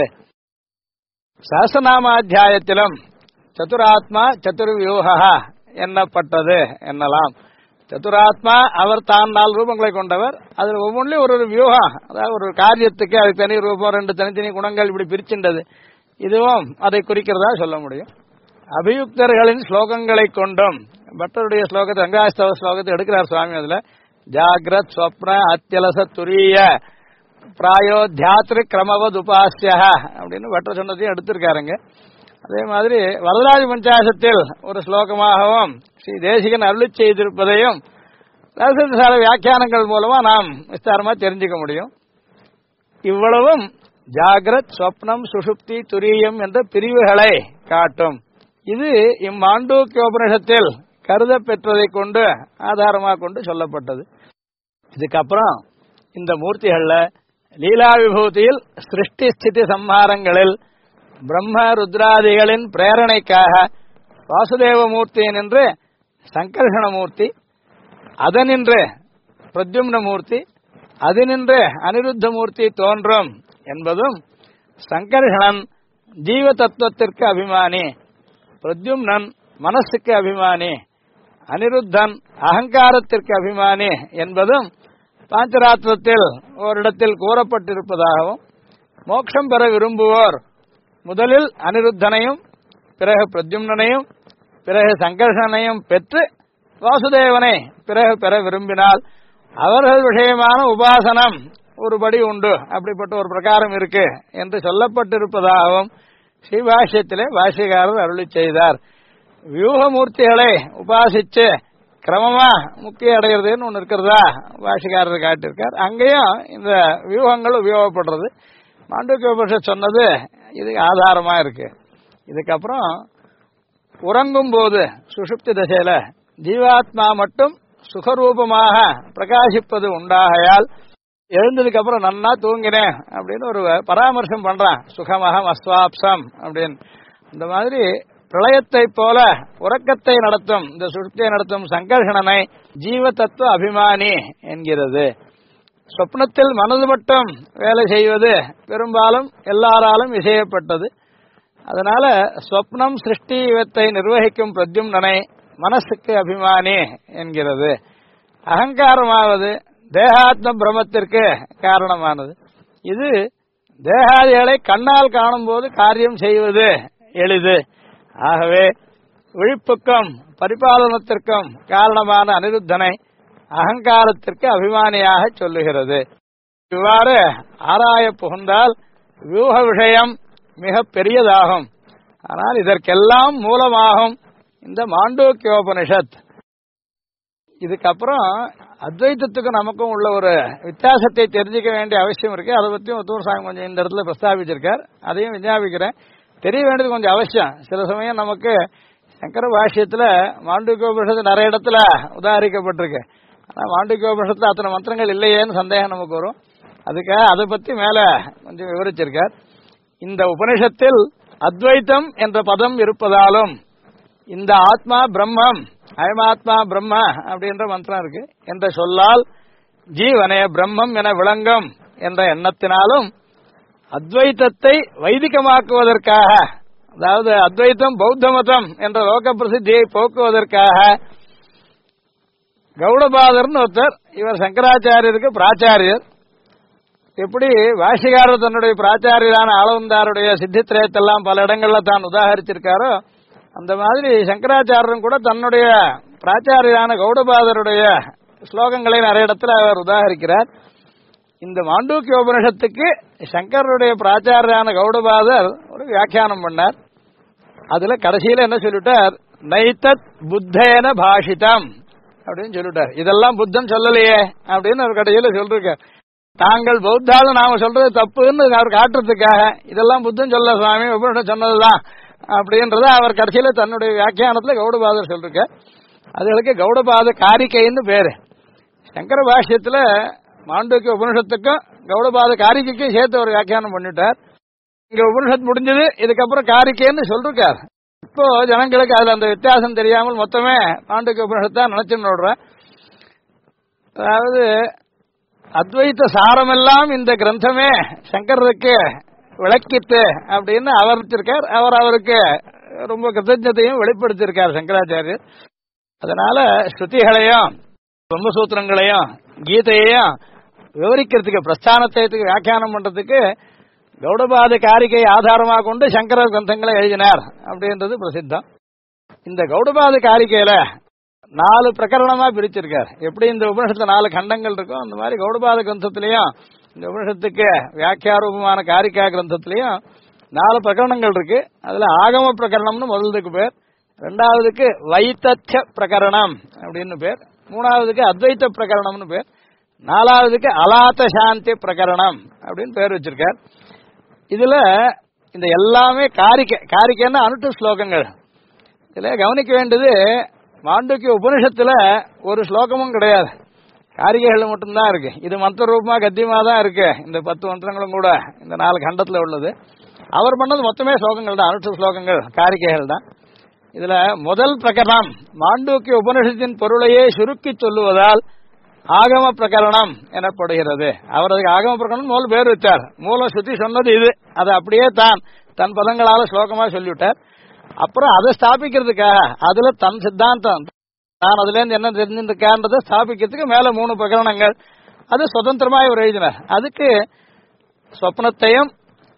சஹஸ்ரநாமாத்தியாயத்திலும் சதுராத்மா சதுர்வியூகா என்னப்பட்டது என்னலாம். சதுராத்மா அவர் தான் 4 ரூபங்களை கொண்டவர். அதில் ஒவ்வொன்றிலும் ஒரு வியூகம், அதாவது ஒரு காரியத்துக்கு அது தனி ரூபம், 2 தனித்தனி குணங்கள் இப்படி பிரிச்சுண்டது. இதுவும் அதை குறிக்கிறதா சொல்ல முடியும். அபியுக்தர்களின் ஸ்லோகங்களை கொண்டும் பட்டருடைய ஸ்லோகத்தை ரங்காஸ்தவ ஸ்லோகத்தை எடுக்கிறார் சுவாமி. அதுல ஜாகிரத் ஸ்வப்ன அத்தியலச துரிய பிராயோ தியாத்ரு கிரமவத் உபாசிய அப்படின்னு பட்டர் சொன்னதையும் எடுத்திருக்காருங்க. அதே மாதிரி வரதராஜ பஞ்சாசத்தில் ஒரு ஸ்லோகமாகவும் ஸ்ரீ தேசிகன் அருளிச் செய்திருப்பதையும் ரகசியசார வியாக்கியானங்கள் மூலமா நாம் விஸ்தாரமா தெரிஞ்சுக்க முடியும். இவ்வளவும் ஜாகிரத் ஸ்வப்னம் சுஷுப்தி துரியம் என்ற பிரிவுகளை காட்டும். இது இம்மாண்டூக்கியோபனிஷத்தில் கருத பெற்றதை கொண்டு ஆதாரமாக கொண்டு சொல்லப்பட்டது. இதுக்கப்புறம் இந்த மூர்த்திகள்ல லீலா விபூதியில் சிருஷ்டி ஸ்திதி சம்ஹாரங்களில் பிரம்ம ருத்ராதிகளின் பிரேரணைக்காக வாசுதேவ மூர்த்தி நின்று சங்கர்ஷணமூர்த்தி, அதனின்று பிரத்யும்ன மூர்த்தி, அதனின்று அனிருத்த மூர்த்தி தோன்றும் என்பதும், சங்கர்ஷணன் ஜீவ தத்துவத்திற்கு அபிமானி, பிரத்யும்னன் மனசுக்கு அபிமானி, அனிருத்தன் அகங்காரத்திற்கு அபிமானி என்பதும் பாஞ்சராத்திரத்தில் ஓரிடத்தில் கூறப்பட்டிருப்பதாகவும், மோட்சம் பெற விரும்புவோர் முதலில் அனிருத்தனையும் பிறகு பிரத்யும்னனையும் பிறகு சங்கர்ஷனையும் பெற்று வாசுதேவனை பிறகு பெற விரும்பினால் அவர்கள் விஷயமான உபாசனம் ஒருபடி உண்டு, அப்படிப்பட்ட ஒரு பிரகாரம் இருக்கு என்று சொல்லப்பட்டிருப்பதாகவும் ஸ்ரீபாஷ்யத்திலே பாஷ்யக்காரர் அருளி செய்தார். வியூகமூர்த்திகளை உபாசிச்சு கிரமமா முக்கிய அடைகிறதுன்னு ஒன்று இருக்கிறதா பாஷ்யக்காரர் காட்டியிருக்கார். அங்கேயும் இந்த வியூகங்கள் உபயோகப்படுறது. மாண்டூக்கிய உபனிஷத் சொன்னது இதுக்கு ஆதாரமா இருக்கு. இதுக்கப்புறம் உறங்கும் போது சுஷுப்தி தசையில ஜீவாத்மா மட்டும் சுகரூபமாக பிரகாசிப்பது உண்டாகையால் எழுந்ததுக்கு அப்புறம் நன்னா தூங்கினேன் அப்படின்னு ஒரு பராமர்சம் பண்றான். சுகமகம் அஸ்வாப்சம் அப்படின்னு. அந்த மாதிரி பிரளயத்தை போல உறக்கத்தை நடத்தும் இந்த சுஷுப்தியை நடத்தும் சங்கர்ஷணனை ஜீவ தத்துவ அபிமானி என்கிறது. சொப்னத்தில் மனது மட்டும் வேலை செய்வது பெரும்பாலும் எல்லாராலும் இசையப்பட்டது. அதனால ஸ்வப்னம் சிருஷ்டி இவத்தை நிர்வகிக்கும் பிரத்யும்னனை மனசுக்கு அபிமானி என்கிறது. அகங்காரமாவது தேகாத்ம பிரமத்திற்கு காரணமானது. இது தேகாதிகளை கண்ணால் காணும் போது காரியம் செய்வது எளிது. ஆகவே விழிப்புக்கும் பரிபாலனத்திற்கும் காரணமான அனிருத்தனை அகங்காரத்திற்கு அபிமானியாக சொல்லுகிறது. இவ்வாறு ஆராய புகுந்தால் வியூக விஷயம் மிக பெரியதாகும். ஆனால் இதற்கெல்லாம் மூலமாகும் இந்த மாண்டூக்கியோபனிஷத். இதுக்கப்புறம் அத்வைத்தத்துக்கு நமக்கும் உள்ள ஒரு வித்தியாசத்தை தெரிஞ்சுக்க வேண்டிய அவசியம் இருக்கு. அதை பற்றியும் ஒத்தூர் சாமி கொஞ்சம் இந்த இடத்துல பிரஸ்தாபிச்சிருக்கார். அதையும் விஞ்ஞாபிக்கிறேன். தெரிய வேண்டியது கொஞ்சம் அவசியம். சில சமயம் நமக்கு சங்கர பாஷ்யத்துல மாண்டூக்கியோபனிஷத்து நிறைய இடத்துல உதாரிக்கப்பட்டிருக்கு. ஆனால் மாண்டூக்கியோபனிஷத்துல அத்தனை மந்திரங்கள் இல்லையேன்னு சந்தேகம் நமக்கு வரும். அதுக்காக அதை பற்றி மேல கொஞ்சம் விவரிச்சிருக்கார். இந்த உபனிஷத்தில் அத்வைத்தம் என்ற பதம் இருப்பதாலும் இந்த ஆத்மா பிரம்மம், அயமாத்மா பிரம்ம அப்படின்ற மந்திரம் இருக்கு என்ற சொல்லால் ஜீவனே பிரம்மம் என விளங்கும் என்ற எண்ணத்தினாலும் அத்வைத்தத்தை வைதிகமாக்குவதற்காக, அதாவது அத்வைத்தம் பௌத்த மதம் என்ற லோக பிரசித்தியை போக்குவதற்காக கௌடபாதர்னு ஒருத்தர், இவர் சங்கராச்சாரியருக்கு பிராச்சாரியர். எப்படி பாஷ்யக்காரர் தன்னுடைய பிராச்சாரியரான ஆளவந்தாருடைய சித்தித்திரயத்தெல்லாம் பல இடங்கள்ல தான் உதாகரிச்சிருக்காரோ, அந்த மாதிரி சங்கராச்சாரியரும் கூட தன்னுடைய பிராச்சாரியரான கௌடபாதருடைய ஸ்லோகங்களை நிறைய இடத்துல அவர் உதாகரிக்கிறார். இந்த மாண்டூக்கியோபனிஷத்துக்கு சங்கருடைய பிராச்சாரியரான கௌடபாதர் ஒரு வியாக்கியானம் பண்ணார். அதுல கடைசியில என்ன சொல்லிட்டார், நைத்தத் புத்தேன பாஷிதம் அப்படின்னு சொல்லிட்டார். இதெல்லாம் புத்தன் சொல்லலையே அப்படின்னு அவர் கடைசியில சொல்றார். தாங்கள் பௌத்தாலும் நாம சொல்றது தப்புன்னு அவர் காட்டுறதுக்காக இதெல்லாம் புத்தன் சொல்ல சுவாமி உபனிஷத் சொன்னதுதான் அப்படின்றத அவர் கடைசியில தன்னுடைய வியாக்கியானத்துல கௌடபாதர் சொல்லிருக்க. அதுகளுக்கு கௌடபாத காரிக்கைன்னு பேரு. சங்கர பாஷ்யத்துல மாண்டூக்கிய உபனிஷத்துக்கும் கௌடபாத காரிக்கைக்கும் சேர்த்து ஒரு வியாக்கியானம் பண்ணிட்டார். இங்க உபனிஷத் முடிஞ்சது, இதுக்கப்புறம் காரிக்கைன்னு சொல்லிருக்கார். இப்போ ஜனங்களுக்கு அதுல அந்த வித்தியாசம் தெரியாமல் மொத்தமே மாண்டூக்கிய உபனிஷத்தான் நினைச்சுன்னு விடுறேன். அதாவது அத்வைத்த சாரமெல்லாம் இந்த கிரந்தமே சங்கருக்கு விளக்கித்து அப்படின்னு அவர் இருக்கார். அவருக்கு ரொம்ப கிருத்தஜத்தையும் வெளிப்படுத்தியிருக்கார் சங்கராச்சாரியர். அதனால ஸ்ருதிகளையும் பிரம்மசூத்திரங்களையும் கீதையையும் விவரிக்கிறதுக்கு, பிரஸ்தானத்துக்கு வியாக்கியானம் பண்றதுக்கு கௌடபாத காரிகை ஆதாரமாக கொண்டு சங்கர கிரந்தங்களை எழுதினார் அப்படின்றது பிரசித்தம். இந்த கௌடபாத காரிகையில 4 பிரகரணமா பிரிச்சிருக்கார். எப்படி இந்த உபனிஷத்துல 4 கண்டங்கள் இருக்கும், அந்த மாதிரி கௌடபாத கிரந்தத்திலையும் இந்த உபனிஷத்துக்கு வியாக்கியாரூபமான காரிகா கிரந்தத்திலையும் 4 பிரகரணங்கள் இருக்கு. அதுல ஆகம பிரகரணம்னு முதலுக்கு பேர், 2வதுக்கு வைத்தத்ய பிரகரணம் அப்படின்னு பேர், 3வதுக்கு அத்வைத்த பிரகரணம்னு பேர், 4வதுக்கு அலாத்த சாந்தி பிரகரணம் அப்படின்னு பேர் வச்சிருக்கார். இதுல இந்த எல்லாமே காரிக்கைன்னா அனுட்டு ஸ்லோகங்கள். இதுல கவனிக்க வேண்டியது மாண்டூக்கிய உபனிஷத்துல ஒரு ஸ்லோகமும் கிடையாது, காரிகைகள் மட்டும்தான் இருக்கு. இது மந்திர ரூபமா கத்தியமா தான் இருக்கு. இந்த 10 மந்திரங்களும் கூட இந்த 4 கண்டத்துல உள்ளது. அவர் பண்ணது மொத்தமே ஸ்லோகங்கள் தான், அனுஷ்ட ஸ்லோகங்கள், காரிகைகள் தான். இதுல முதல் பிரகரணம் மாண்டூக்கிய உபனிஷத்தின் பொருளையே சுருக்கி சொல்லுவதால் ஆகம பிரகரணம் எனப்படுகிறது. அவர் அதுக்கு ஆகம பிரகரணம் மூல பேர் வச்சார். மூலம் சுத்தி சொன்னது இது, அதை அப்படியே தன் பதங்களால ஸ்லோகமா சொல்லிவிட்டார். அப்புறம் அதை ஸ்தாபிக்கிறதுக்காக அதுல தன் சித்தாந்தம் தான் அதுல இருந்து என்ன தெரிஞ்சிருக்கான்றதை ஸ்தாபிக்கிறதுக்கு மேல 3 பிரகரணங்கள் அது சுதந்திரமா இவர் எழுதினார். அதுக்கு சொப்னத்தையும்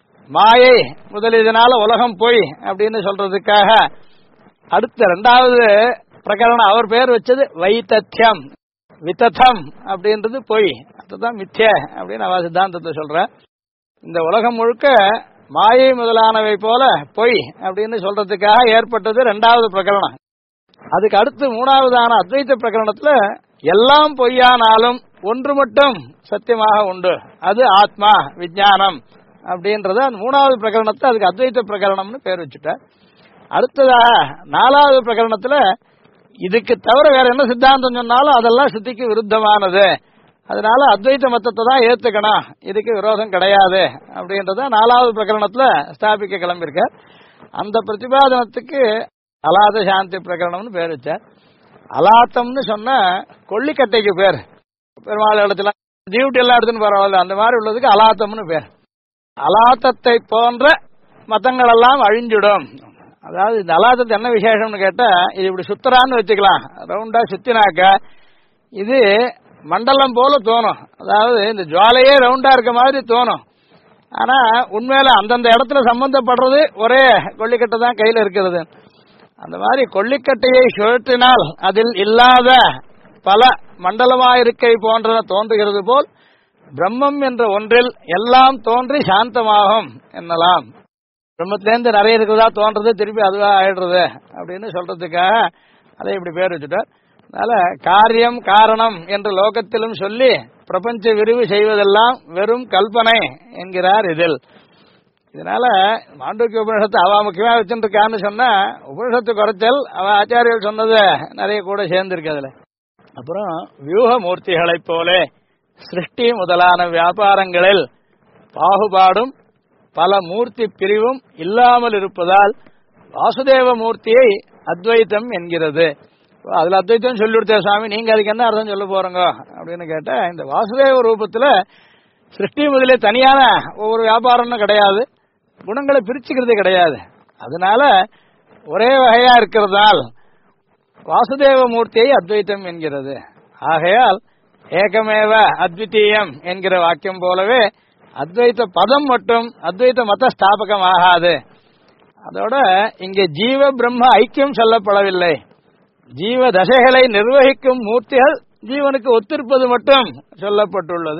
மாயை முதலியதனால உலகம் போய் அப்படின்னு சொல்றதுக்காக அடுத்த 2வது பிரகரணம் அவர் பேர் வச்சது வைத்தத்யம், வித்தம் அப்படின்றது பொய், அதுதான் மித்ய அப்படின்னு அவ சித்தாந்தத்தை சொல்ற. இந்த உலகம் முழுக்க மாயை முதலானவை போல பொய் அப்படின்னு சொல்றதுக்காக ஏற்பட்டது 2வது பிரகரணம். அதுக்கு அடுத்து 3வதான அத்வைத பிரகரணத்துல எல்லாம் பொய்யானாலும் ஒன்று மட்டும் சத்தியமாக உண்டு, அது ஆத்மா விஞ்ஞானம் அப்படின்றத அந்த 3வது பிரகரணத்தை அதுக்கு அத்வைத பிரகரணம்னு பேர் வச்சுட்டார். அடுத்ததாக 4வது பிரகரணத்துல இதுக்கு தவிர வேற என்ன சித்தாந்தம் சொன்னாலும் அதெல்லாம் சுத்திக்கு விருத்தமானது, அதனால அத்வைத மத்தத்தை தான் ஏத்துக்கணும், இதுக்கு விரோதம் கிடையாது அப்படின்றத 4வது பிரகரணத்துல ஸ்தாபிக்க கிளம்பியிருக்க. அந்த பிரதிபாதனத்துக்கு அலாத சாந்தி பிரகரணம்னு பேர் வச்சார். அலாத்தம்னு சொன்ன கொல்லிக்கட்டைக்கு பேர், பெருமாள் இடத்துல டியூட்டி எல்லாம் எடுத்துன்னு பரவாயில்ல அந்த மாதிரி உள்ளதுக்கு அலாத்தம்னு பேர். அலாத்தத்தை போன்ற மதங்கள் எல்லாம் அழிஞ்சிடும். அதாவது இந்த அலாத்தத்தை என்ன விசேஷம்னு கேட்டா, இது இப்படி சுத்தரான்னு வச்சுக்கலாம், ரவுண்டா சுத்தினாக்க இது மண்டலம் போல தோணும். அதாவது இந்த ஜுவாலையே ரவுண்டா இருக்க மாதிரி தோணும். ஆனா உண்மையில அந்தந்த இடத்துல சம்பந்தப்படுறது ஒரே கொல்லிக்கட்டை தான் கையில இருக்கிறது. அந்த மாதிரி கொல்லிக்கட்டையை சுழற்றினால் அதில் இல்லாத பல மண்டலமாயிருக்கை போன்ற தோன்றுகிறது போல் பிரம்மம் என்ற ஒன்றில் எல்லாம் தோன்றி சாந்தமாகும் என்னலாம். பிரம்மத்திலேருந்து நிறைய இருக்கிறதா தோன்றது, திருப்பி அதுவா ஆயிடுறது அப்படின்னு சொல்றதுக்காக அதை இப்படி பேர் வச்சுட்டார். அதனால காரியம் காரணம் என்று லோகத்திலும் சொல்லி பிரபஞ்ச விரிவு செய்வதெல்லாம் வெறும் கல்பனை என்கிறார் இதில். இதனால மாண்டூக்கிய உபனிஷத்து அவ முக்கியமா வச்சுருக்கான்னு சொன்னா உபனிஷத்து குறைச்சல் அவ ஆச்சாரியர்கள் சொன்னது நிறைய கூட சேர்ந்திருக்கு அதுல. அப்புறம் வியூக மூர்த்திகளைப் போல சிருஷ்டி முதலான வியாபாரங்களில் பாகுபாடும் பல மூர்த்தி பிரிவும் இல்லாமல் இருப்பதால் வாசுதேவ மூர்த்தியை அத்வைத்தம் என்கிறது. அதுல அத்வைத்தம் சொல்லிவிடுத்தே சுவாமி, நீங்க அதுக்கு என்ன அர்த்தம் சொல்ல போறீங்க அப்படின்னு கேட்ட, இந்த வாசுதேவ ரூபத்துல சிருஷ்டி முதலே தனியான ஒவ்வொரு வியாபாரம்னு கிடையாது, குணங்களை பிரிச்சுக்கிறது கிடையாது. அதனால ஒரே வகையா இருக்கிறதால் வாசுதேவ மூர்த்தியை அத்வைத்தம் என்கிறது. ஆகையால் ஏகமேவ அத்விதீயம் என்கிற வாக்கியம் போலவே அத்வைத்த பதம் மட்டும் அத்வைத்த மத ஸ்தாபகம் ஆகாது. அதோட இங்கே ஜீவ பிரம்ம ஐக்கியம் சொல்லப்படவில்லை. ஜீவ தசைகளை நிர்வகிக்கும் மூர்த்திகள் ஜீவனுக்கு ஒத்திருப்பது மட்டும் சொல்லப்பட்டுள்ளது.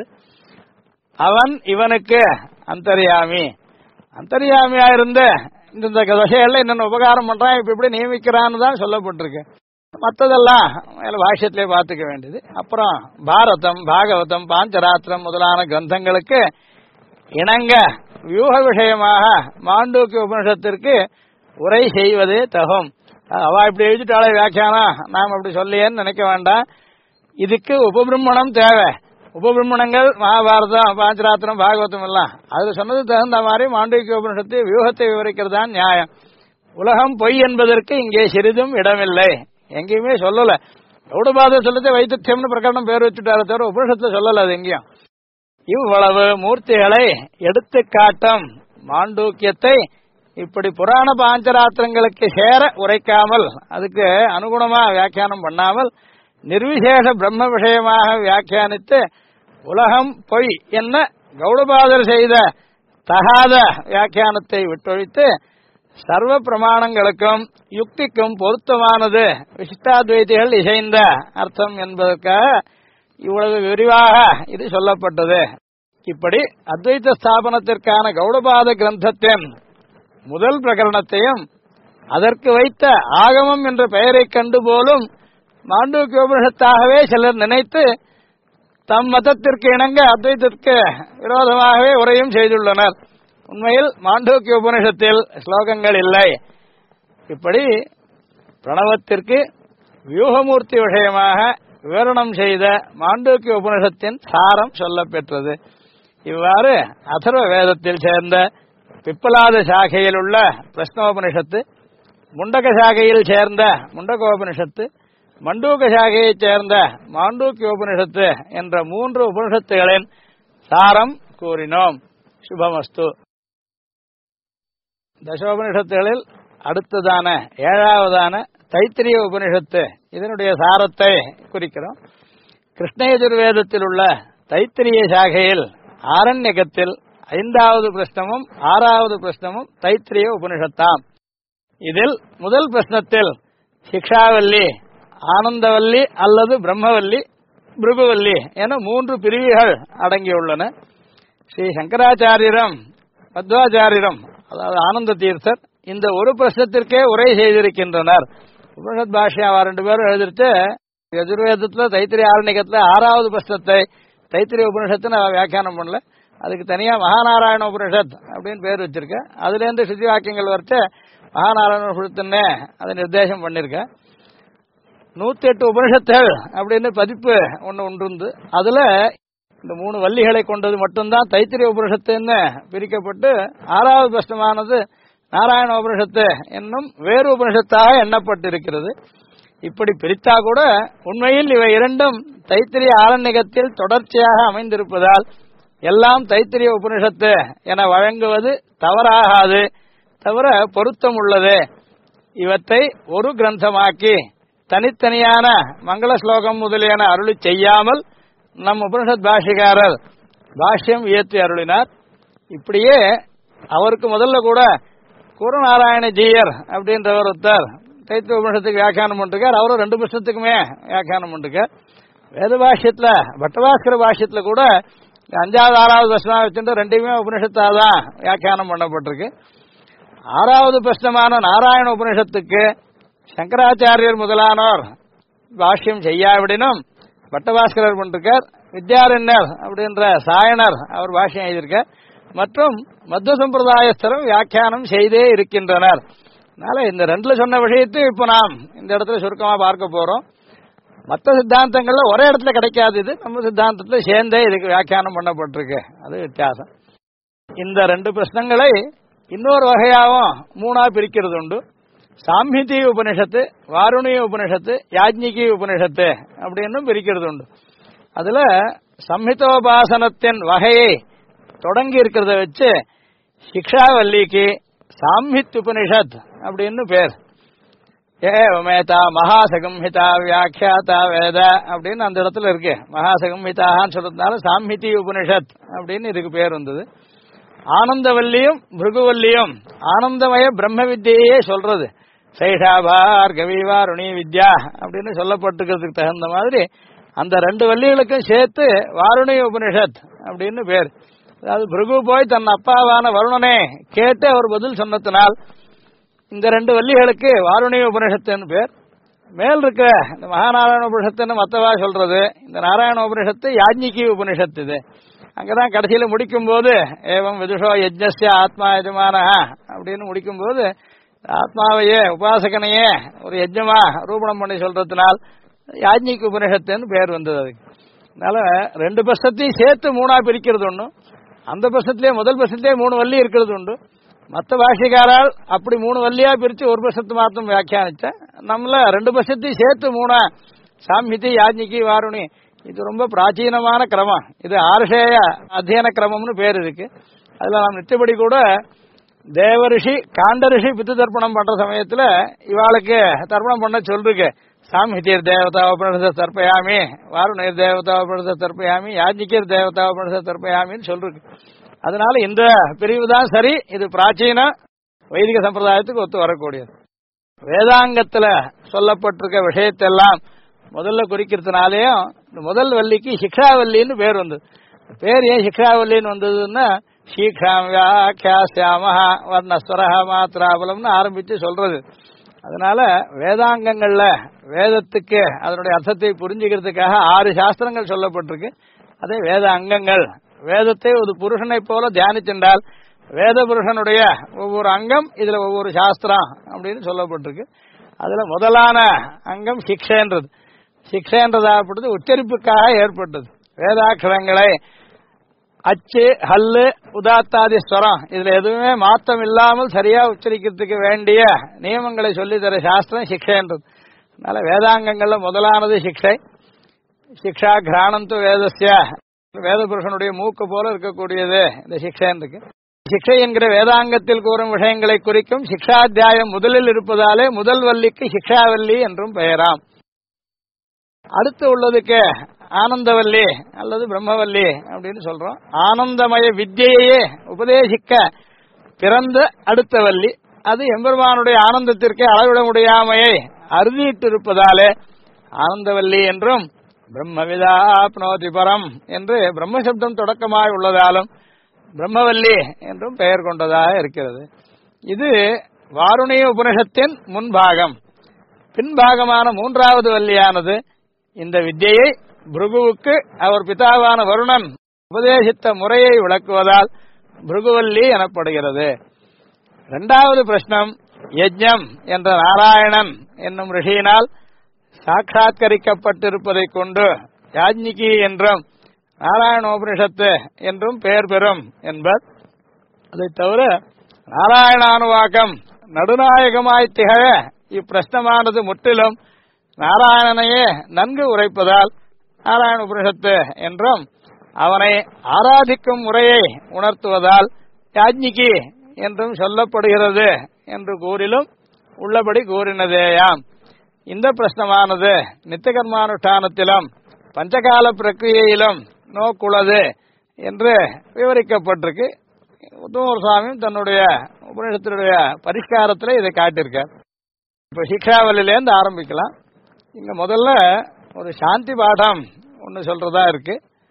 அவன் இவனுக்கு அந்தர்யாமி, அந்தர்யாமியா இருந்த இந்த தசைகள்ல என்னென்ன உபகாரம் பண்றான், இப்ப இப்படி நியமிக்கிறான்னு தான் சொல்லப்பட்டிருக்கு. மற்றதெல்லாம் பாஷ்யத்திலே பார்த்துக்க வேண்டியது. அப்புறம் பாரதம் பாகவதம் பாஞ்சராத்திரம் முதலான கிரந்தங்களுக்கு இணங்க வியூக விஷயமாக மாண்டூக்கிய உபனிஷத்திற்கு உரை செய்வதே தகும். அவ இப்படி எழுதிட்டாலே வியாக்கியானம் நாம் அப்படி சொல்லியேன்னு நினைக்க வேண்டாம். இதுக்கு உபபிரம்மணம் தேவை. உபபிரம்மணங்கள் மகாபாரதம் பாஞ்சராத்திரம் பாகவதம் எல்லாம் அதுல சொன்னது தகுந்த மாதிரி மாண்டூக்கிய உபனிஷத்து வியூகத்தை விவரிக்கிறதான் நியாயம். உலகம் பொய் என்பதற்கு இங்கே சிறிதும் இடமில்லை, எங்கேயுமே சொல்லல. கௌடபாத சொல்லத்தை வைத்தியம்னு பிரகடனம் பேர் வச்சுட்டார தவிர உபனிஷத்துல சொல்லல அது எங்கேயும். இவ்வளவு மூர்த்திகளை எடுத்து காட்டும் மாண்டூக்கியத்தை இப்படி புராண பாஞ்சராத்திரங்களுக்கு சேர உரைக்காமல் அதுக்கு அனுகுணமா வியாக்கியானம் பண்ணாமல் நிர்விசேஷ பிரம்ம விஷயமாக வியாக்கியானித்து உலகம் பொய் என்ன கௌடபாதர் செய்த தகாத வியாக்கியானத்தை விட்டொழித்து சர்வ பிரமாணங்களுக்கும் யுக்திக்கும் பொருத்தமானது விசிஷ்டாத்வைதிகள் இசைந்த அர்த்தம் என்பதற்காக இவ்வளவு விரிவாக இது சொல்லப்பட்டது. இப்படி அத்வைத ஸ்தாபனத்திற்கான கௌடபாத கிரந்தத்தின் முதல் பிரகரணத்தையும் அதற்கு வைத்த ஆகமம் என்ற பெயரை கண்டு போலும் மாண்டூக்கிய உபனிஷத்தாகவே சிலர் நினைத்து தம் மதத்திற்கு இணங்க அத்வைதத்திற்கு விரோதமாகவே உரையும் செய்துள்ளனர். உண்மையில் மாண்டூக்கிய உபனிஷத்தில் ஸ்லோகங்கள் இல்லை. இப்படி பிரணவத்திற்கு வியூகமூர்த்தி விஷயமாக விவரணம் செய்த மாண்டூக்கிய உபனிஷத்தின் சாரம் சொல்லப் பெற்றது. இவ்வாறு அதர்வ வேதத்தில் சேர்ந்த பிப்பலாத சாகையில் உள்ள பிரஸ்னோபனிஷத்து, முண்டக சாகையில் சேர்ந்த முண்டகோபனிஷத்து, மண்டூக சாகையைச் சேர்ந்த மாண்டூக்கியோபனிஷத்து என்ற 3 உபனிஷத்துகளின் சாரம் கூறினோம். சுபமஸ்து. தசோபனிஷத்துகளில் அடுத்ததான 7வதான தைத்திரிய உபனிஷத்து, இதனுடைய சாரத்தை குறிக்கிறோம். கிருஷ்ணயஜுர்வேதத்தில் உள்ள தைத்திரிய சாகையில் ஆரண்யகத்தில் 5வது பிரஸ்னமும் 6வது பிரஸ்னமும் தைத்திரிய உபனிஷத்தாம். இதில் முதல் பிரஸ்னத்தில் சிக்ஷாவல்லி, ஆனந்தவல்லி அல்லது பிரம்மவல்லி, பிருகுவல்லி என 3 பிரிவுகள் அடங்கியுள்ளன. ஸ்ரீ சங்கராச்சாரியரும் மத்வாச்சாரியரும், அதாவது ஆனந்த தீர்த்தர், இந்த ஒரு பிரஸ்னத்திற்கே உரை செய்திருக்கின்றனர். உபனிஷத் பாஷ்யம் 2 பேரும் எழுதிட்டு யஜுர்வேதத்தில் தைத்திரிய ஆரண்யகத்தில் 6வது பிரஸ்னத்தை தைத்திரிய உபனிஷத்து வியாக்கியானம் பண்ணல. அதுக்கு தனியா மகாநாராயண உபனிஷத் அப்படின்னு பேர் வச்சிருக்க. அதுலேருந்து சுத்தி வாக்கியங்கள் வரைச்சு மகாநாராயண உபனிஷத்துன்னு அதை நிர்தேசம் பண்ணிருக்க. 108 உபனிஷத்துகள் அப்படின்னு பதிப்பு ஒன்று உண்டு. அதுல இந்த 3 வள்ளிகளை கொண்டது மட்டும்தான் தைத்திரிய உபனிஷத்துன்னு பிரிக்கப்பட்டு 6வது பிரஸ்னமானது நாராயண உபனிஷத்து என்னும் வேறு உபனிஷத்தாக எண்ணப்பட்டிருக்கிறது. இப்படி பிரித்தா கூட உண்மையில் இவை இரண்டும் தைத்திரிய ஆரண்யகத்தில் தொடர்ச்சியாக அமைந்திருப்பதால் எல்லாம் தைத்திரிய உபனிஷத்து என வழங்குவது தவறாகாது, தவிர பொருத்தம் உள்ளது. இவற்றை ஒரு கிரந்தமாக்கி தனித்தனியான மங்கள ஸ்லோகம் முதலியன அருளி செய்யாமல் நம் உபனிஷத் பாஷ்யக்காரர் பாஷ்யம் இயற்றி அருளினார். இப்படியே அவருக்கு முதல்ல கூட கூரநாராயண ஜீயர் அப்படின்றவர் ஒருத்தர் தைத்திரிய உபனிஷத்துக்கு வியாக்கியானம் பண்ணிருக்கார். அவரும் 2 புஸ்தத்துக்குமே வியாக்கியானம் பண்ணிருக்கார். வேத பாஷ்யத்துல பட்டபாஸ்கர பாஷ்யத்துல கூட 5வது 6வது பிரஸ்னமா வச்சுட்டு 2மே உபனிஷத்தாதான் வியாக்கியானம் பண்ணப்பட்டிருக்கு. 6வது பிரஸ்னமான நாராயண உபனிஷத்துக்கு சங்கராச்சாரியர் முதலானோர் பாஷ்யம் செய்யாவிடனும் பட்டபாஸ்கரர் பண்ணிருக்கார். வித்யாரண்யர் அப்படின்ற சாயனர் அவர் பாஷ்யம் எழுதியிருக்கார். மற்றும் மத்வ சம்பிரதாயஸ்தரும் வியாக்கியானம் செய்தே இருக்கின்றனர். அதனால இந்த 2ல சொன்ன விஷயத்தை இப்ப நாம் இந்த இடத்துல சுருக்கமா பார்க்க போறோம். மற்ற சித்தாந்தங்கள்ல ஒரே இடத்துல கிடைக்காது. இது நம்ம சித்தாந்தத்துல சேர்ந்தே இதுக்கு வியாக்கியானம் பண்ணப்பட்டிருக்கு. அது வித்தியாசம். இந்த 2 பிரश्नங்களை இன்னொரு வகையாகவும் 3ஆ பிரிக்கிறது உண்டு. சாம்ஹிதி உபனிஷத்து, வாருணிய உபனிஷத்து, யாஜ்ஞிகி உபனிஷத்து அப்படின்னு பிரிக்கிறது உண்டு. அதுல சம்ஹிதோபாசனத்தின் வகையை தொடங்கி இருக்கிறத வச்சு சிக்ஷாவல்லிக்கு சாம்ஹித் உபனிஷத் அப்படின்னு பேர். ஏவமேதா மகாசகம்ஹிதா வியாக்கியாதா வேத அப்படின்னு அந்த இடத்துல இருக்கு. மகாசகம்ஹிதான்னு சொல்றதுனால சாம்ஹிதி உபனிஷத் அப்படின்னு இதுக்கு பேர் வந்தது. ஆனந்தவல்லியும் பிருகுவல்லியும் ஆனந்தமய பிரம்ம வித்தியையே சொல்றது. சைஷாபார் கவிவாருணி வித்யா அப்படின்னு சொல்லப்பட்டிருக்கிறதுக்கு தகுந்த மாதிரி அந்த 2 வல்லிகளுக்கும் சேர்த்து வாருணி உபனிஷத் அப்படின்னு பேர். அதாவது பிருகு போய் தன் அப்பாவான வருணனே கேட்டு அவர் பதில் சொன்னத்தினால் இந்த 2 வல்லிகளுக்கு வாருணி உபனிஷத்துன்னு பேர். மேல் இருக்கிற இந்த மகாநாராயண உபனிஷத்துன்னு மத்தவா சொல்றது, இந்த நாராயண உபனிஷத்து யாஜ்ஞிகி உபனிஷத்து. இது அங்கதான் கடைசியில முடிக்கும் போது ஏவம் விதுஷோ யஜ்ஞஸ்ய ஆத்மா யஜமான அப்படின்னு முடிக்கும் போது ஆத்மாவையே உபாசகனையே ஒரு யஜ்ஞமா ரூபணம் பண்ணி சொல்றதுனால் யாஜ்ஞிக்கு உபனிஷத்துன்னு பேர் வந்தது. அதுக்கு அதனால 2 பட்சத்தையும் சேர்த்து 3ஆ பிரிக்கிறது ஒண்ணு. அந்த பட்சத்திலே முதல் பட்சத்திலே 3 வள்ளி இருக்கிறது உண்டு. மற்ற பாஷிகாரால் அப்படி 3 வள்ளியா பிரிச்சு ஒரு பட்சத்து மாத்தம் வியாக்கியானிச்ச. நம்மள 2 பட்சத்தையும் சேர்த்து 3ஆ சாம்ஹிதி யாஜ்ஞிகி வாருணி. இது ரொம்ப பிராச்சீனமான கிரமம். இது ஆர்ஷேய அத்தியன கிரமம்னு பேர் இருக்கு. அதுல நாம் நிச்சயப்படி கூட தேவரிஷி காண்டரிஷி பித்து தர்ப்பணம் பண்ற சமயத்துல இவாளுக்கு தர்ப்பணம் பண்ண சொல்லிருக்கு. சாம்ஹிதிர் தேவதா உபனிஷத் தர்ப்பயாமி, வாருணீர் தேவதா உபனிஷத் தர்ப்பயாமி, யாஜ்ஞிகர் தேவதா உபனிஷத் தர்ப்பயாமின்னு சொல்லிருக்கு. அதனால இந்த பிரிவு தான் சரி. இது பிராச்சீன வைதிக சம்பிரதாயத்துக்கு ஒத்து வரக்கூடியது. வேதாங்கத்துல சொல்லப்பட்டிருக்க விஷயத்தெல்லாம் முதல்ல குறிக்கிறதுனாலேயும் இந்த முதல் வள்ளிக்கு சிக்ஷாவல்லின்னு பேர் வந்தது. பேர் ஏன் சிக்ஷாவல்லின்னு வந்ததுன்னா சீக்ஷாம் வியாக்கியாஸ்யாமஹ வர்ணஸ்வரஹ மாத்ராபலம்னு ஆரம்பிச்சு சொல்றது. அதனால வேதாங்கங்கள்ல வேதத்துக்கு அதனுடைய அர்த்தத்தை புரிஞ்சுக்கிறதுக்காக 6 சாஸ்திரங்கள் சொல்லப்பட்டிருக்கு. அதே வேத அங்கங்கள். வேதத்தை ஒரு புருஷனை போல தியானிச்சென்றால் வேத புருஷனுடைய ஒவ்வொரு அங்கம் இதுல ஒவ்வொரு சாஸ்திரம் அப்படின்னு சொல்லப்பட்டிருக்கு. அதுல முதலான அங்கம் சிக்ஷைன்றது. சிக்ஷைன்றதாகப்பட்டது உச்சரிப்புக்காக ஏற்பட்டது. வேதாட்சரங்களை அச்சு, ஹல்லு, உதாத்தாதி ஸ்வரம் இதுல எதுவுமே மாற்றம் இல்லாமல் சரியா உச்சரிக்கிறதுக்கு வேண்டிய நியமங்களை சொல்லி தர சாஸ்திரம் சிக்ஷைன்றது. அதனால வேதாங்கங்கள்ல முதலானது சிக்ஷை. சிக்ஷா கிராணம் து வேதஸ்ய, வேத புருஷனுடைய மூக்கு போல இருக்கக்கூடியது இந்த சிக்ஷைன்னு இருக்கு. சிக்ஷை என்கிற வேதாங்கத்தில் கூறும் விஷயங்களை குறிக்கும் சிக்ஷாத்தியாயம் முதலில் இருப்பதாலே முதல் வள்ளிக்கு சிக்ஷாவல்லி என்றும் பெயராம். அடுத்து உள்ளதுக்கு ஆனந்தவல்லி அல்லது பிரம்மவல்லி அப்படின்னு சொல்றோம். ஆனந்தமய வித்யையே உபதேசிக்க பிறந்த அடுத்த வள்ளி. அது எம்பெருமானுடைய ஆனந்தத்திற்கு அளவிட முடியாமையை அறுதிட்டு இருப்பதாலே ஆனந்தவல்லி என்றும், பிரம்மவிதா ஆப்னோதி பரம் என்று பிரம்மசப்தம் தொடக்கமாய் உள்ளதாலும் பிரம்மவல்லி என்றும் பெயர் கொண்டதாக இருக்கிறது. இது வாருணிய உபனிஷத்தின் முன்பாகம். பின்பாகமான மூன்றாவது வள்ளியானது இந்த வித்யை பிருகுவுக்கு அவர் பிதாவான வருணன் உபதேசித்த முறையை விளக்குவதால் பிருகுவல்லி எனப்படுகிறது. இரண்டாவது பிரஷ்னம், யஜ்ஞம் என்ற நாராயணன் என்னும் ரிஷியினால் சாட்சாத்கரிக்கப்பட்டிருப்பதை கொண்டு யாஜ்ஞிகி என்றும் நாராயணோபனிஷத்து என்றும் பெயர் பெறும் என்பர். அதை தவிர நாராயணானுவாக்கம் நடுநாயகமாய் திகழ இப்பிரஷ்னமானது முற்றிலும் நாராயணனையே நன்கு உரைப்பதால் நாராயண உபனிஷத்து என்றும், அவனை ஆராதிக்கும் முறையை உணர்த்துவதால் யாஜ்ஞிகி என்றும் சொல்லப்படுகிறது என்று கூறிலும் உள்ளபடி கூறினதேயாம். இந்த பிரஷ்னமானது நித்தியகர்மானுஷ்டானத்திலும் பஞ்சகால பிரக்கிரியிலும் நோக்குள்ளது என்று விவரிக்கப்பட்டிருக்கு. உத்தமர் சுவாமியும் தன்னுடைய உபநிஷத்தினுடைய பரிஷ்காரத்தில் இதை காட்டியிருக்கார். இப்ப சிக்ஷாவலிலேருந்து ஆரம்பிக்கலாம். இங்க முதல்ல ஒரு சாந்தி பாடம் ஒன்னு சொல்றதா இருக்கு.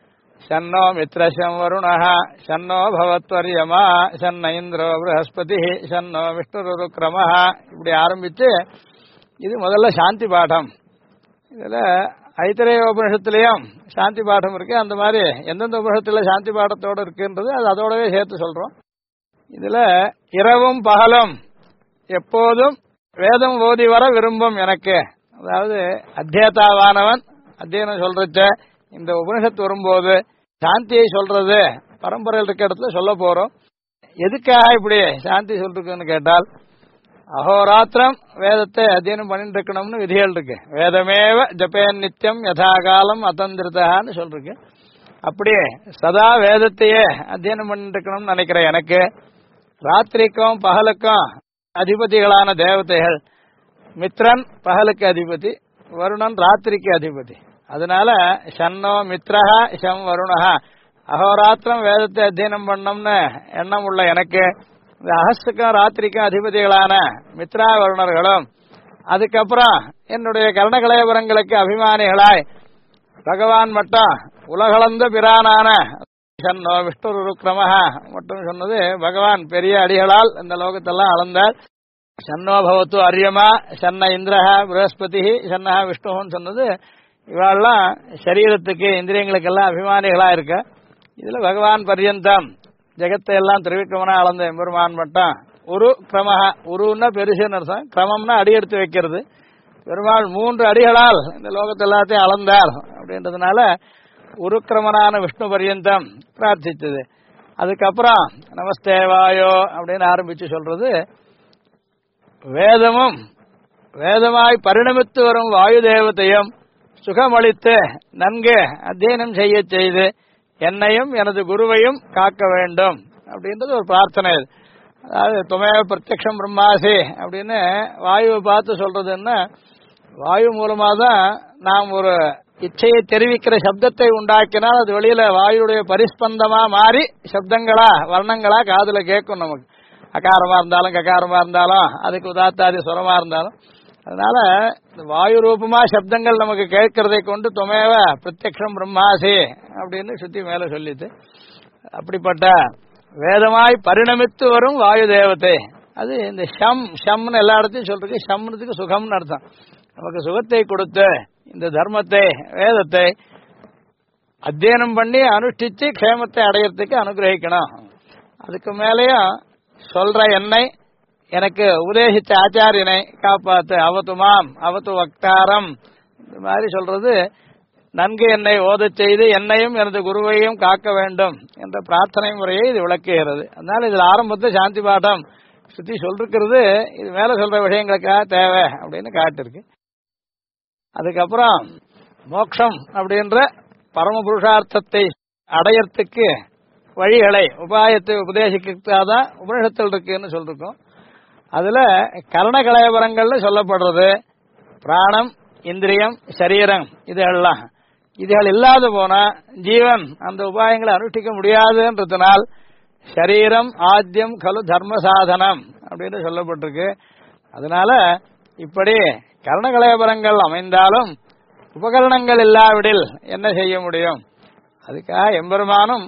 சன்னோ மித்ரசம் வருணஹ சன்னோ பவத்வர்யமா சன்ன இந்திரோ ப்ரஹஸ்பதி சன்னோ விஷ்ணுருக்ரமஹ இப்படி ஆரம்பிச்சு இது முதல்ல சாந்தி பாடம். இதுல ஐத்திரேய உபனிஷத்திலையும் சாந்தி பாடம் இருக்கு. அந்த மாதிரி எந்தெந்த உபனிஷத்துல சாந்தி பாடத்தோடு இருக்குன்றது அது அதோடவே சேர்த்து சொல்றோம். இதுல இரவும் பகலும் எப்போதும் வேதம் ஓதி வர விரும்பும் எனக்கு, அதாவது அத்தியதாவானவன் அத்தியனம் சொல்றச்ச இந்த உபனிஷத்து வரும்போது சாந்தியை சொல்றது பரம்பரையில் இருக்க இடத்துல சொல்ல போறோம். எதுக்காக இப்படி சாந்தி சொல்றதுன்னு கேட்டால், அகோராத்திரம் வேதத்தை அத்தியனம் பண்ணிட்டு இருக்கணும்னு விதிகள் இருக்கு. வேதமேவ ஜபேன் நித்தியம் யதாகாலம் அதந்திரதான்னு சொல்றீங்க. அப்படியே சதா வேதத்தையே அத்தியனம் பண்ணிட்டு இருக்கணும்னு நினைக்கிற எனக்கு ராத்திரிக்கும் பகலுக்கும் அதிபதிகளான தேவதைகள், மித்ரன் பகலுக்கு அதிபதி, வருணன் ராத்திரிக்கு அதிபதி. அதனால சன்னோ மித்ரஹ சம் வருணஹா, அகோராத்திரம் வேதத்தை அத்தியனம் பண்ணோம்னு எண்ணம் உள்ள எனக்கு இந்த அகஸ்துக்கும் ராத்திரிக்கும் அதிபதிகளான மித்ரா வருணர்களும், அதுக்கப்புறம் என்னுடைய கர்ணகலேபரங்களுக்கு அபிமானிகளாய் பகவான் மட்டும் உலகளந்த பிரானான சன்னோ விஷ்ணுருக்ரமஹ மட்டும் சொன்னது பகவான் பெரிய அடிகளால் இந்த லோகத்தெல்லாம் அளந்தார். சன்னோ பவத்து அரியமா சன்ன இந்திரஹ ப்ரஹஸ்பதி சன்னஹ விஷ்ணுன்னு சொன்னது இவாள்லாம் சரீரத்துக்கு இந்திரியங்களுக்கெல்லாம் அபிமானிகளா இருக்க. இதுல பகவான் பர்யந்தம் ஜெகத்தை எல்லாம் திருவிக்கிரமனா அளந்த எம்பெருமான் மட்டும் ஒரு கிரமஹ, உருன்னா பெருசுன்னு அர்த்தம், கிரமம்னா அடி எடுத்து வைக்கிறது. பெருமாள் 3 அடிகளால் இந்த லோகத்தை எல்லாத்தையும் அளந்தார் அப்படின்றதுனால ஒரு கிரமனான விஷ்ணு பர்யந்தம் பிரார்த்தித்தது. அதுக்கப்புறம் நமஸ்தே வாயோ அப்படின்னு ஆரம்பிச்சு சொல்றது, வேதமும் வேதமாய் பரிணமித்து வரும் வாயு தேவத்தையும் சுகமளித்து நன்கு அத்தியனம் செய்ய செய்து என்னையும் எனது குருவையும் காக்க வேண்டும் அப்படின்றது ஒரு பிரார்த்தனை. அதாவது துமேவ பிரத்யக்ஷம் பிரம்மாசி அப்படின்னு வாயுவை பார்த்து சொல்றதுன்னா, வாயு மூலமா தான் நாம் ஒரு இச்சையை தெரிவிக்கிற சப்தத்தை உண்டாக்கினால் அது வெளியில வாயுடைய பரிஸ்பந்தமா மாறி சப்தங்களா வர்ணங்களா காதுல கேட்கும். நமக்கு அகாரமா இருந்தாலும் ககாரமா இருந்தாலும் அதுக்கு உதாத்தாதி சுரமா இருந்தாலும், அதனால வாயு ரூபமா சப்தங்கள் நமக்கு கேட்கறதை கொண்டு துமேவ பிரத்யக்ஷம் பிரம்மாசி அப்படின்னு சுத்தி மேல சொல்லிட்டு, அப்படிப்பட்ட வேதமாய் பரிணமித்து வரும் வாயு தேவத்தை, அது இந்த ஷம்னு எல்லா இடத்தையும் சொல்றது. ஷம்னதுக்கு சுகம்னு அர்த்தம். நமக்கு சுகத்தை கொடுத்து இந்த தர்மத்தை வேதத்தை அத்தியனம் பண்ணி அனுஷ்டிச்சு க்ஷேமத்தை அடையறதுக்கு அனுகிரகிக்கணும். அதுக்கு மேலேயும் சொல்ற என்னை எனக்கு உபதேசித்த ஆச்சாரியனை காப்பாத்து, அவத்துமாம் அவத்து வக்தாரம், இந்த மாதிரி சொல்றது நன்கு என்னை ஓதச் செய்து என்னையும் எனது குருவையும் காக்க வேண்டும் என்ற பிரார்த்தனை முறையை இது விளக்குகிறது. அதனால இதுல ஆரம்பத்தை சாந்தி பாடம் சுத்தி சொல்லிருக்கிறது இது மேல சொல்ற விஷயங்களுக்காக தேவை அப்படின்னு காட்டிருக்கு. அதுக்கப்புறம் மோட்சம் அப்படின்ற பரம புருஷார்த்தத்தை அடையறதுக்கு வழிகளை உபாயத்தை உபதேசிக்காதான் உபனிஷத்தில் இருக்குன்னு சொல்லிருக்கோம். அதுல கரண கலயபரங்கள்னு சொல்லப்படுறது பிராணம், இந்திரியம், சரீரம், இதுகள் இல்லாத போனா ஜீவன் அந்த உபாயங்களை அனுஷ்டிக்க முடியாதுன்றதுனால் சரீரம் ஆத்தியம் கலு தர்ம சாதனம் அப்படின்னு சொல்லப்பட்டிருக்கு. அதனால இப்படி கரணகலயபரங்கள் அமைந்தாலும் உபகரணங்கள் இல்லாவிடில் என்ன செய்ய முடியும்? அதுக்காக எம்பெருமானும்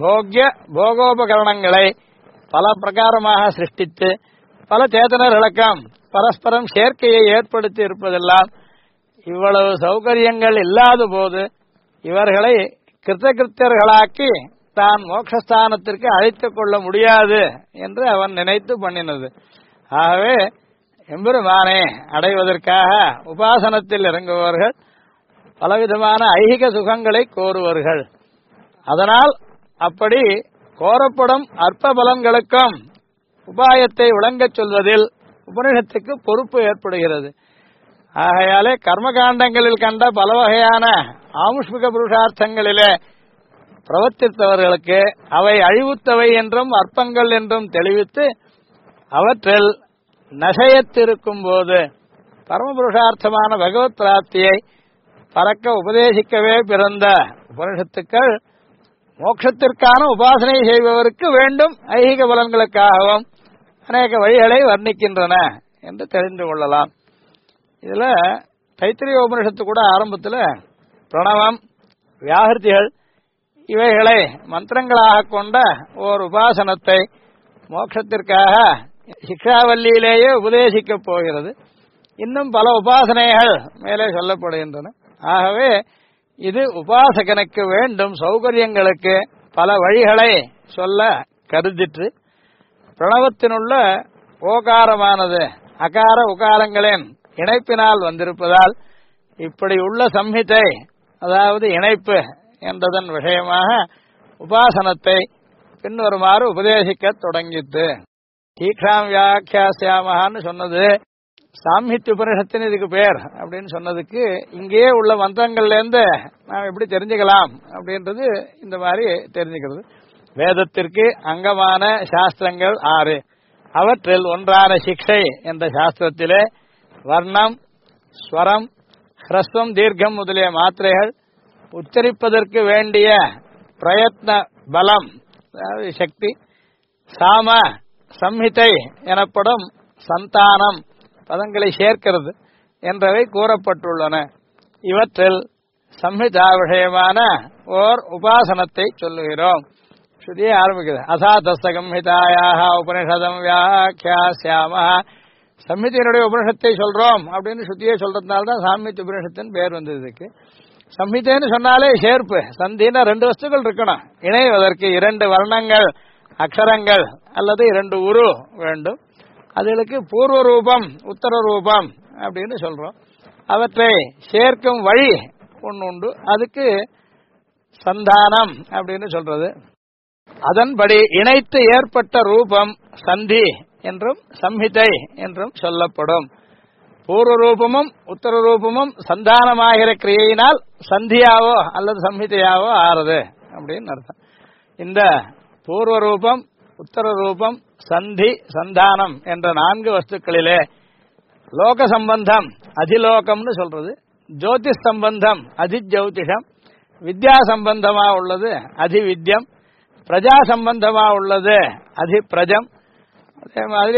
போகோபகரணங்களை பல பிரகாரமாக சிருஷ்டித்து பல சேதனர்களுக்கும் பரஸ்பரம் சேர்க்கையை ஏற்படுத்தி இருப்பதெல்லாம் இவ்வளவு சௌகரியங்கள் இல்லாத போது இவர்களை கிருத்தகிருத்தியர்களாக்கி தான் மோட்சஸ்தானத்திற்கு அழைத்துக் கொள்ள முடியாது என்று அவன் நினைத்து பண்ணினது. ஆகவே எம்பெருமானை அடைவதற்காக உபாசனத்தில் இறங்குபவர்கள் பலவிதமான ஐகிக சுகங்களை கோருவார்கள். அதனால் அப்படி கோரப்படும் அற்ப பலன்களுக்கும் உபாயத்தை விளங்கச் சொல்வதில் உபனிஷத்துக்கு பொறுப்பு ஏற்படுகிறது. ஆகையாலே கர்மகாண்டங்களில் கண்ட பல வகையான ஆமுஷ்மிக புருஷார்த்தங்களிலே பிரவர்த்தித்தவர்களுக்கு அவை அழிவுத்தவை என்றும் அற்பங்கள் என்றும் தெளிவித்து அவற்றில் நசையத்திருக்கும் போது பரமபுருஷார்த்தமான பகவத் பிராப்தியை பறக்க உபதேசிக்கவே பிறந்த உபனிஷத்துக்கள் மோட்சத்திற்கான உபாசனை செய்பவருக்கு வேண்டும் ஐகிக பலன்களுக்காகவும் அநேக வழிகளை வர்ணிக்கின்றன என்று தெரிந்து கொள்ளலாம். இதுல தைத்திரிய உபனிஷத்து கூட ஆரம்பத்தில் பிரணவம், வியாகிருதிகள் இவைகளை மந்திரங்களாக கொண்ட ஓர் உபாசனத்தை மோட்சத்திற்காக சிக்ஷாவல்லியிலேயே உபதேசிக்கப் போகிறது. இன்னும் பல உபாசனைகள் மேலே சொல்லப்படுகின்றன. ஆகவே இது உபாசகனுக்கு வேண்டும் சௌகரியங்களுக்கு பல வழிகளை சொல்ல கருதிற்று. பிரணவத்தினுள்ள ஓகாரமானது அகார உகாரங்களின் இணைப்பினால் வந்திருப்பதால் இப்படி உள்ள சம்ஹிதை, அதாவது இணைப்பு என்றதன் விஷயமாக உபாசனத்தை பின்வருமாறு உபதேசிக்க தொடங்கித்து. தீக்ஷாம் வியாக்கியாசியாமகான்னு சொன்னது சாம்ஹித்ய உபனிஷத்தின் இதுக்கு பேர் அப்படின்னு சொன்னதுக்கு இங்கேயே உள்ள மந்திரங்கள்ல இருந்து நாம் எப்படி தெரிஞ்சுக்கலாம் அப்படின்றது இந்த மாதிரி தெரிஞ்சுக்கிறது. வேதத்திற்கு அங்கமான சாஸ்திரங்கள் 6. அவற்றில் ஒன்றான சிக்ஷை என்ற சாஸ்திரத்திலே வர்ணம், ஸ்வரம், ஹ்ரஸ்வம், தீர்க்கம் முதலிய மாத்திரைகள் உச்சரிப்பதற்கு வேண்டிய பிரயத்ன பலம், அதாவது சக்தி, சாம சம்ஹிதை எனப்படும் சந்தானம் பதங்களை சேர்க்கிறது என்றவை கூறப்பட்டுள்ளன. இவற்றில் சம்ஹிதா விஷயமான ஓர் உபாசனத்தை சொல்லுகிறோம். ஸ்ருதியை ஆரம்பிக்கிறது. அசாதசம்ஹிதாயாக உபனிஷதம் வியாக்கியாஸ்யாம. சம்ஹிதையினுடைய உபனிஷத்தை சொல்றோம் அப்படின்னு ஸ்ருதியை சொல்றதுனால்தான் சாமித்ய உபனிஷத்தின் பேர் வந்ததுக்கு. சம்ஹிதைன்னு சொன்னாலே சேர்ப்பு, சந்தினா 2 வஸ்துக்கள் இருக்கணும். இணைவதற்கு 2 வர்ணங்கள், அக்ஷரங்கள் அல்லது 2 உரு வேண்டும். அதுகளுக்கு பூர்வ ரூபம், உத்தர ரூபம் அப்படின்னு சொல்றோம். அவற்றை சேர்க்கும் வழி ஒன்று உண்டு. அதுக்கு சந்தானம் அப்படின்னு சொல்றது. அதன்படி இணைத்து ஏற்பட்ட ரூபம் சந்தி என்றும் சம்ஹிதை என்றும் சொல்லப்படும். பூர்வ ரூபமும் உத்தர ரூபமும் சந்தானமாகிற கிரியையினால் சந்தியாவோ அல்லது சம்ஹிதையாவோ ஆறுது அப்படின்னு அர்த்தம். இந்த பூர்வ ரூபம், உத்தர ரூபம், சந்தி, சந்தானம் என்ற 4 வஸ்துக்களிலே லோக சம்பந்தம் அதிலோகம்னு சொல்றது, ஜோதிஷ் சம்பந்தம் அதிஜௌதிஷம், வித்யா சம்பந்தமா உள்ளது அதிவித்யம், பிரஜா சம்பந்தமா உள்ளது அதிபிரஜம், அதே மாதிரி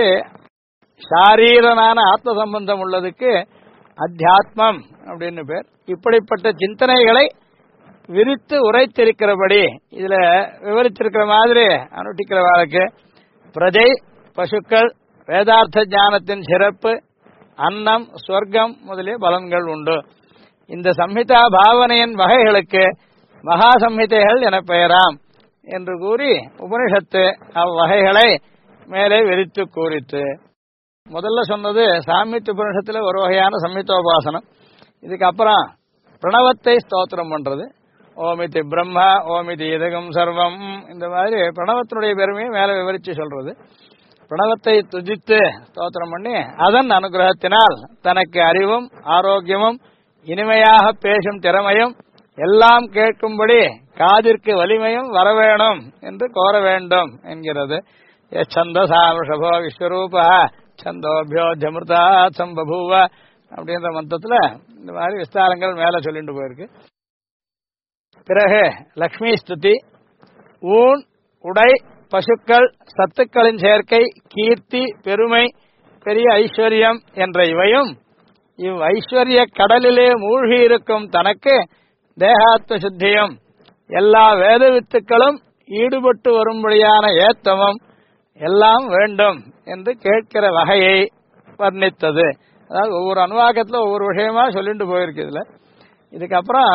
ஷாரீரனான ஆத்ம சம்பந்தம் உள்ளதுக்கு அத்தியாத்மம் அப்படின்னு பேர். இப்படிப்பட்ட சிந்தனைகளை விரித்து உரைத்திருக்கிறபடி இதுல விவரித்திருக்கிற மாதிரி அனுஷ்டிக்கிறவர்களுக்கு பிரஜை, பசுக்கள், வேதார்த்த ஞானத்தின் சிறப்பு, அன்னம், சொர்க்கம் முதலிய பலன்கள் உண்டு. இந்த சம்ஹிதா பாவனையின் வகைகளுக்கு மகா சம்ஹிதைகள் என பெயராம் என்று கூறி உபனிஷத்து அவ்வகைகளை மேலே விரித்து கூறிற்று. முதல்ல சொன்னது சாமித்ய உபனிஷத்துல ஒரு வகையான சம்மித்தோபாசனம். இதுக்கப்புறம் பிரணவத்தை ஸ்தோத்திரம் பண்றது. ஓமிதி பிரம்மா ஓமிதி இதகம் சர்வம், இந்த மாதிரி பிரணவத்தினுடைய பெருமையை மேல விவரிச்சு சொல்றது. பிரணவத்தை துதித்து ஸ்தோத்திரம் பண்ணி அதன் அனுகிரகத்தினால் தனக்கு அறிவும் ஆரோக்கியமும் இனிமையாக பேசும் திறமையும் எல்லாம் கேட்கும்படி காதிற்கு வலிமையும் வரவேணும் என்று கோர வேண்டும் என்கிறது. சந்தசாமிஷபோ விஸ்வரூப சந்தோபியோ ஜமிருதா சம்பபூவ அப்படின்ற மந்தத்துல இந்த மாதிரி விஸ்தாரங்கள் மேல சொல்லிட்டு போயிருக்கு. பிறகு லக்ஷ்மி ஸ்துதி. ஊன் உடை பசுக்கள் சத்துக்களின் சேர்க்கை கீர்த்தி பெருமை பெரிய ஐஸ்வர்யம் என்ற இவையும் இவ் ஐஸ்வர்ய கடலிலே மூழ்கி இருக்கும் தனக்கு தேகாத்ம சுத்தியும் எல்லா வேத வித்துக்களும் ஈடுபட்டு வரும்படியான ஏத்தமும் எல்லாம் வேண்டும் என்று கேட்கிற வகையை வர்ணித்தது. அதாவது ஒவ்வொரு அனுவாக்கத்துல ஒவ்வொரு விஷயமா சொல்லிட்டு போயிருக்கு. இதுல இதுக்கப்புறம்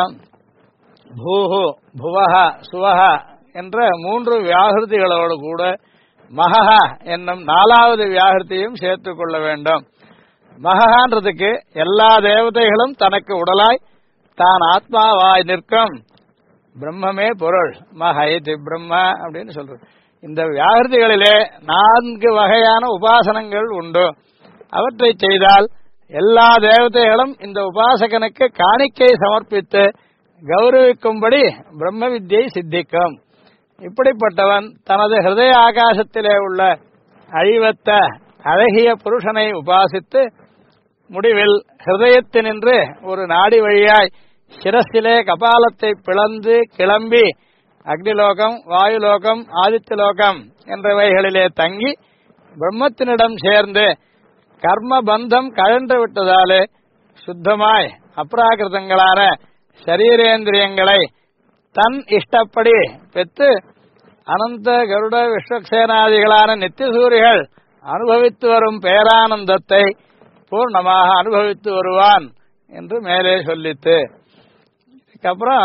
பூஹு புவஹா சுவஹா என்ற 3 வியாகிருதிகளோடு கூட மகஹா என்னும் 4வது வியாகிருதியும் சேர்த்துக் கொள்ள வேண்டும். மகஹான்றதுக்கு எல்லா தேவதைகளும் தனக்கு உடலாய் தான் ஆத்மாவாய் நிற்கும் பிரம்மமே பொருள். மஹைதி பிரம்மா அப்படின்னு சொல்றது. இந்த வியாகிருதிகளிலே 4 வகையான உபாசனங்கள் உண்டு. அவற்றை செய்தால் எல்லா தேவதைகளும் இந்த உபாசகனுக்கு காணிக்கை சமர்ப்பித்து கௌரவிக்கும்படி பிரம்ம வித்யை சித்திக்கும். இப்படிப்பட்டவன் தனது ஹிருதய ஆகாசத்திலே உள்ள அழிவத்த அழகிய புருஷனை உபாசித்து முடிவில் ஹிருதயத்தினின்று ஒரு நாடி வழியாய் சிரசிலே கபாலத்தை பிளந்து கிளம்பி அக்னிலோகம் வாயுலோகம் ஆதித்யலோகம் என்றவைகளிலே தங்கி பிரம்மத்தினிடம் சேர்ந்து கர்ம பந்தம் கழன்று விட்டதாலே சுத்தமாய் அப்ராகிருதங்களான சரீரேந்திரியங்களை தன் இஷ்டப்படி பெற்று அனந்த கருட விஸ்வக்சேனாதிகளான நித்தியசூரிகள் அனுபவித்து வரும் பேரானந்தத்தை பூர்ணமாக அனுபவித்து வருவான் என்று மேலே சொல்லித்து. இதுக்கப்புறம்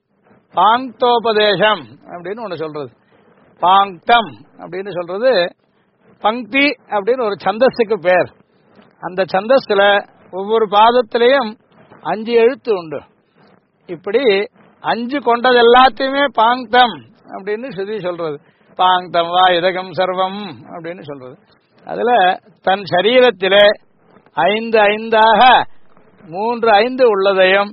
பாங்க்தோபதேசம் அப்படின்னு ஒன்று சொல்றது. பாங்க்தம் அப்படின்னு சொல்றது பங்கி அப்படின்னு ஒரு சந்தஸுக்கு பேர். அந்த சந்தஸ்ல ஒவ்வொரு பாதத்திலையும் 5 எழுத்து உண்டு. இப்படி 5 கொண்டது எல்லாத்தையுமே பாங்க்தம் அப்படின்னு சொல்லி சொல்றது. பாங்க்தம் வா இதகம் சர்வம் அப்படின்னு சொல்றது. அதுல தன் சரீரத்திலே 5 5ஆக 3 5 உள்ளதையும்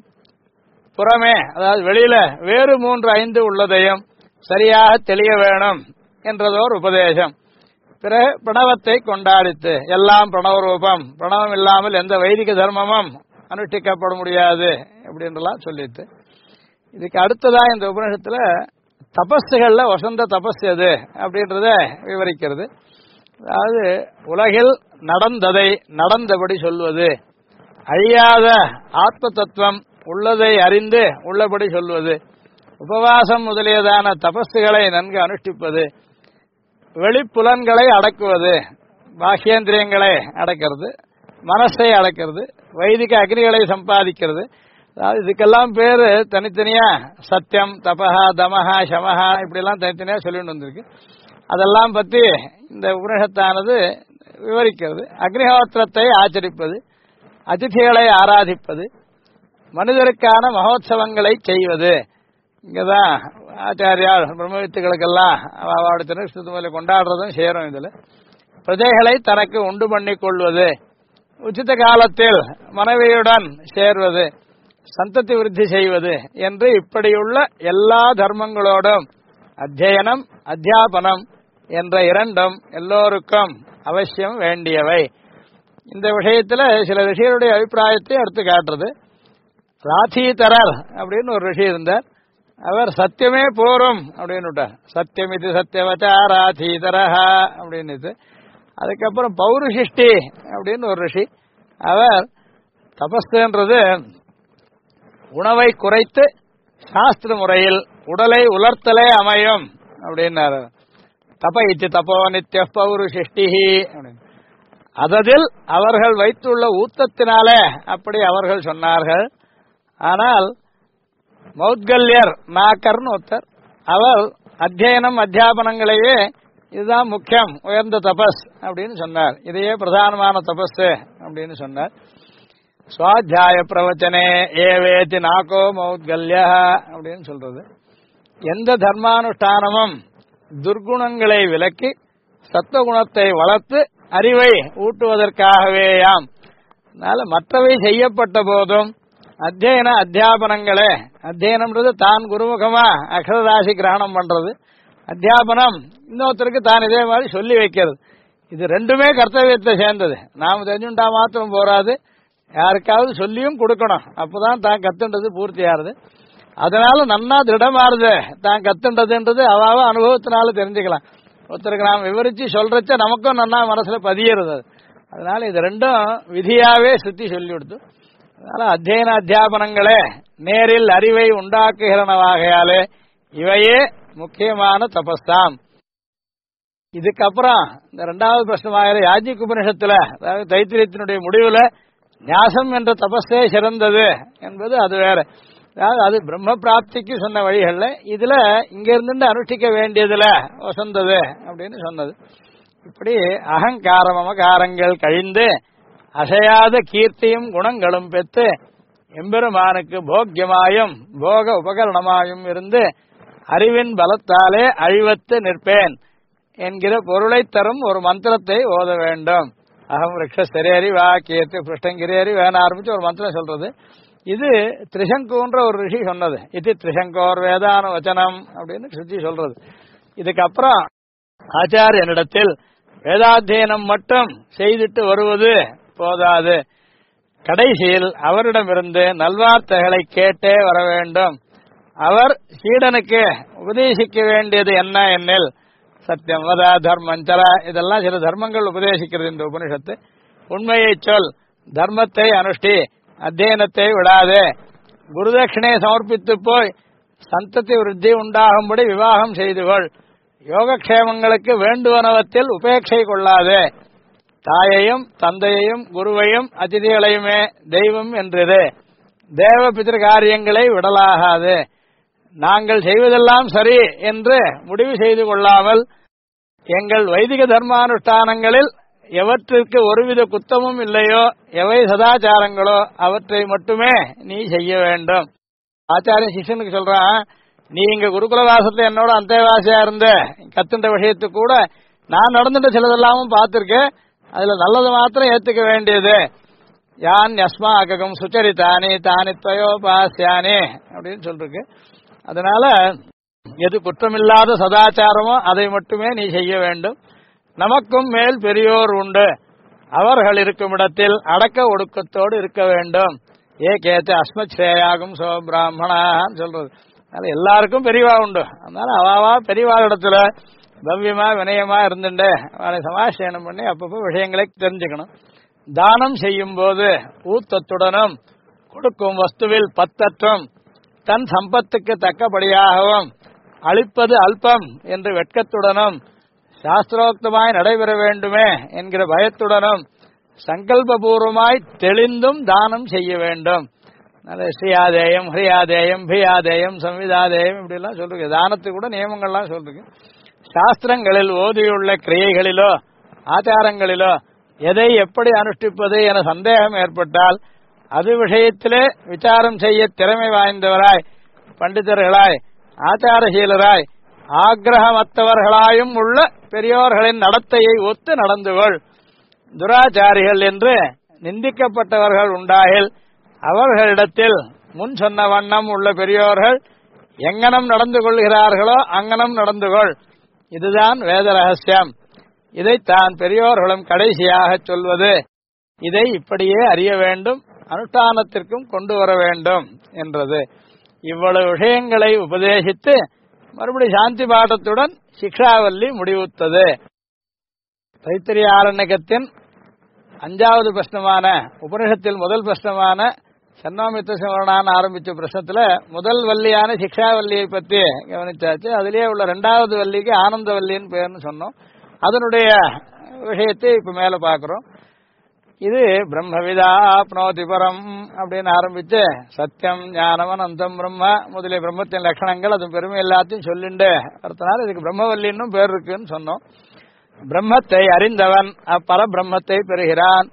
புறமே அதாவது வெளியில வேறு 3 5 உள்ளதையும் சரியாக தெளிய வேணும் என்றதோர் உபதேசம். பிறகு பிரணவத்தை கொண்டாடித்து எல்லாம் பிரணவ ரூபம், பிரணவம் இல்லாமல் எந்த வைதிக தர்மமும் அனுஷ்டிக்கப்பட முடியாது அப்படின்றலாம் சொல்லிட்டு இதுக்கு அடுத்ததா இந்த உபநிஷத்துல தபஸுகள்ல வசந்த தபஸ் எது அப்படின்றத விவரிக்கிறது. அதாவது உலகில் நடந்ததை நடந்தபடி சொல்வது, அழியாத ஆத்ம தத்துவம் உள்ளதை அறிந்து உள்ளபடி சொல்வது, உபவாசம் முதலியதான தபஸுகளை நன்கு அனுஷ்டிப்பது, வெளிப்புலன்களை அடக்குவது, பாஹ்யேந்திரியங்களை அடக்கிறது, மனசை அடக்கிறது, வைதிக அக்னிகளை சம்பாதிக்கிறது. அதாவது இதுக்கெல்லாம் பேரு தனித்தனியா சத்தியம் தபஹா தமஹா சமஹா இப்படிலாம் தனித்தனியா சொல்லிட்டு வந்திருக்கு. அதெல்லாம் பத்தி இந்த உபனிஷத்தானது விவரிக்கிறது. அக்னிஹோத்திரத்தை ஆச்சரிப்பது, அதிதிகளை ஆராதிப்பது, மனிதருக்கான மகோத்சவங்களை செய்வது. இங்கதான் ஆச்சாரியால் பிரம்மவித்துகளுக்கெல்லாம் அவருடைய திருஷ்ணத்தை கொண்டாடுறதும் சேரும். இதுல பிரஜைகளை தனக்கு உண்டு பண்ணி கொள்வது, உச்சித காலத்தில் மனைவியுடன் சேர்வது, சந்ததி விருத்தி செய்வது என்று இப்படியுள்ள எல்லா தர்மங்களோடும் அத்தியனம் அத்தியாபனம் என்ற 2ம் எல்லோருக்கும் அவசியம் வேண்டியவை. இந்த விஷயத்துல சில ரிஷிகளுடைய அபிப்பிராயத்தை எடுத்து காட்டுறது. ராதீதரர் அப்படின்னு ஒரு ரிஷி இருந்தார். அவர் சத்தியமே போரும் அப்படின்னு விட்டார். சத்தியம் இது சத்தியவச்சா ராதீதரஹா அப்படின்னு. அதுக்கப்புறம் பௌருஷிஷ்டி அப்படின்னு ஒரு ரிஷி. அவர் தபஸ்ன்றது உணவை குறைத்து சாஸ்திர முறையில் உடலை உலர்த்தலே அமையும் அப்படின்னாரு. தப இச்சு தப்போ நித்திய பௌருஷிஷ்டி அப்படின்னு. அதில் அவர்கள் வைத்துள்ள ஊத்தத்தினாலே அப்படி அவர்கள் சொன்னார்கள். ஆனால் மௌத்கல்யர் நாக்கர்னு ஒருத்தர், அவர் அத்தியனம் அத்தியாபனங்களையே இதுதான் முக்கியம் உயர்ந்த தபஸ் அப்படின்னு சொன்னார். இதையே பிரதானமான தபஸ் அப்படின்னு சொன்னார். சுவாத்தியாய பிரவச்சனே ஏவேதி நாகோ மௌத்கல்ய அப்படின்னு சொல்றது. எந்த தர்மானுஷ்டானமும் துர்குணங்களை விலக்கி சத்துவகுணத்தை வளர்த்து அறிவை ஊட்டுவதற்காகவேயாம். அதனால மற்றவை செய்யப்பட்ட போதும் அத்தியன அத்தியாபனங்களே, அத்தியனம்ன்றது தான் குருமுகமா அக்ஷரராசி கிரகணம் பண்றது, அத்தியாபனம் இன்னொருத்தருக்கு தான் இதே மாதிரி சொல்லி வைக்கிறது. இது ரெண்டுமே கர்த்தவியத்தை சேர்ந்தது. நாம் தெரிஞ்சுட்டா மாத்திரம் போராது, யாருக்காவது சொல்லியும் கொடுக்கணும். அப்பதான் தான் கத்துன்றது பூர்த்தி ஆறுது. அதனால நன்னா திடமாறுது தான் கத்துன்றதுன்றது அவாவ அனுபவத்தினால தெரிஞ்சுக்கலாம். ஒருத்தருக்கு நாம் விவரிச்சு சொல்றச்ச நமக்கும் நன்னா மனசுல பதியறது. அதனால இது ரெண்டும் விதியாவே சுத்தி சொல்லி கொடுத்து, அதனால அத்தியன அத்தியாபனங்களே நேரில் அறிவை உண்டாக்குகிறனவாகையாலே இவையே முக்கியமான தபஸ்தாம். இதுக்கப்புறம் இந்த இரண்டாவது பிரச்சனமாக யாஜ்ஞிக் உபனிஷத்துல, அதாவது தைத்திரியத்தினுடைய முடிவுல ஞாசம் என்ற தபஸே சிறந்தது என்பது அது வேற. அதாவது அது பிரம்ம பிராப்திக்கு சொன்ன வழிகள்ல இதுல இங்க இருந்து அனுஷ்டிக்க வேண்டியதுல வசந்தது அப்படின்னு சொன்னது. இப்படி அகங்கார மமகாரங்கள் கழிந்து அசையாத கீர்த்தியும் குணங்களும் பெற்று எம்பெருமானுக்கு போக்கியமாயும் போக உபகரணமாயும் இருந்து அறிவின் பலத்தாலே அழிவத்து நிற்பேன் என்கிற பொருளை தரும் ஒரு மந்திரத்தை ஓத வேண்டும். அகம் ரிக்ஷரேரி வா கீர்த்தி பிருஷ்டங்கிரேரி வேண ஆரம்பிச்சு ஒரு மந்திரம் சொல்றது. இது திரிசங்கூன்ற ஒரு ரிஷி சொன்னது. இது திரிசங்கோர் வேதான வச்சனம் அப்படின்னு சுத்தி சொல்றது. இதுக்கப்புறம் ஆச்சாரியனிடத்தில் வேதாத்தியனம் மட்டும் செய்துட்டு வருவது போதாது, கடைசியில் அவரிடமிருந்து நல்வார்த்தைகளை கேட்டே வர வேண்டும். அவர் சீடனுக்கு உபதேசிக்க வேண்டியது என்ன என்னில் சத்தியம் வத தர்மஞ்சர, இதெல்லாம் சில தர்மங்கள் உபதேசிக்கிறது இந்த உபனிஷத்து. உண்மையை சொல், தர்மத்தை அனுஷ்டி, அத்தியனத்தை விடாதே, குருதட்சிணையை சமர்ப்பித்து போய் சந்ததி விருத்தி உண்டாகும்படி விவாகம் செய்து கொள், யோகக்ஷேமங்களுக்கு வேண்டுவனவத்தில் உபேட்சை கொள்ளாதே, தாயையும் தந்தையையும் குருவையும் அதிதிகளையுமே தெய்வம் என்றது, தேவ பிதிருக்காரியங்களை விடலாகாது, நாங்கள் செய்வதெல்லாம் சரி என்று முடிவு செய்து கொள்ளாமல் எங்கள் வைதிக தர்மானுஷ்டானங்களில் எவற்றிற்கு ஒருவித குத்தமும் இல்லையோ, எவை சதாச்சாரங்களோ அவற்றை மட்டுமே நீ செய்ய வேண்டும். ஆச்சாரியன் சிஷ்யனுக்கு சொல்றான், நீ இங்க குருகுலவாசத்துல என்னோட அந்தேவாசியா இருந்த கத்துண்ட விஷயத்து கூட நான் நடந்துட்ட சிலதெல்லாமும் பார்த்திருக்கேன். அதுல நல்லது மாத்திரம் ஏத்துக்க வேண்டியது. யான் யஸ்மா அககம் சுச்சரித்தானி தானி துவயோபாசியானி அப்படின்னு சொல்லிருக்கு. அதனால எது குற்றமில்லாத சதாச்சாரமோ அதை மட்டுமே நீ செய்ய வேண்டும். நமக்கும் மேல் பெரியோர் உண்டு, அவர்கள் இருக்கும் இடத்தில் அடக்க ஒடுக்கத்தோடு இருக்க வேண்டும். கேத்து அஸ்மத்ரேயாகும் சோ பிராமணான்னு சொல்றது. அதனால எல்லாருக்கும் பெரியவா உண்டு. அதனால அவாவா பெரியவா இடத்துல பவ்யமா வினயமா இருந்துட்டு அவளை சமாசேனம் பண்ணி அப்பப்போ விஷயங்களை தெரிஞ்சுக்கணும். தானம் செய்யும் போது ஊத்தத்துடனும் கொடுக்கும் வஸ்துவில் பத்தற்றும் தன் சம்பத்துக்கு தக்கபடியாகவும் அளிப்பது அல்பம் என்று வெட்கத்துடனும் சாஸ்திரோக்தமாய் நடைபெற வேண்டுமே என்கிற பயத்துடனும் சங்கல்பபூர்வமாய் தெளிந்தும் தானம் செய்ய வேண்டும். ஸ்ரீயாதேயம் ஹரியாதேயம் பியாதேயம் சம்விதாதேயம் இப்படி எல்லாம் சொல்றீங்க. தானத்துக்கு கூட நியமங்கள்லாம் சொல்றீங்க. சாஸ்திரங்களில் ஓதியுள்ள கிரியைகளிலோ ஆச்சாரங்களிலோ எதை எப்படி அனுஷ்டிப்பது என சந்தேகம் ஏற்பட்டால் அது விஷயத்திலே விசாரம் செய்ய திறமை வாய்ந்தவராய் பண்டிதர்களாய் ஆச்சாரசீலராய் ஆக்ரகமற்றவர்களாயும் உள்ள பெரியோர்களின் நடத்தையை ஒத்து நடந்துகொள். துராச்சாரிகள் என்று நிந்திக்கப்பட்டவர்கள் உண்டாகில் அவர்களிடத்தில் முன் சொன்ன வண்ணம் உள்ள பெரியோர்கள் எங்கனம் நடந்து கொள்கிறார்களோ அங்கனம் நடந்து கொள். இதுதான் வேத ரகசியம். இதைத்தான் பெரியோர்களும் கடைசியாக சொல்வது. இதை இப்படியே அறிய வேண்டும், அனுஷ்டானத்திற்கும் கொண்டு வர வேண்டும் என்றது. இவ்வளவு விஷயங்களை உபதேசித்து மறுபடி சாந்தி பாடத்துடன் சிக்ஷாவல்லி முடிவுத்தது. தைத்திரிய ஆரண்யகத்தின் 5வது பிரஷ்னமான உபனிஷத்தில் முதல் பிரஷ்னமான சன்னோமித்த சிவரணான்னு ஆரம்பிச்ச பிரஷ்னத்துல முதல் வள்ளியான சிக்ஷாவல்லியை பற்றி கவனிச்சாச்சு. அதிலேயே உள்ள 2வது வள்ளிக்கு ஆனந்த வல்லின்னு பேர்னு சொன்னோம். அதனுடைய விஷயத்தை இப்ப மேல பாக்குறோம். இது பிரம்மவிதா ஆப்னோதி பரம் அப்படின்னு ஆரம்பிச்சு சத்தியம் ஞானம் அனந்தம் பிரம்ம முதலிய பிரம்மத்தின் லட்சணங்கள் அது பெருமை எல்லாத்தையும் சொல்லிண்டு அடுத்தனால இதுக்கு பிரம்மவல்லின்னும் பேர் இருக்குன்னு சொன்னோம். பிரம்மத்தை அறிந்தவன் அப்பர பிரம்மத்தை பெறுகிறான்.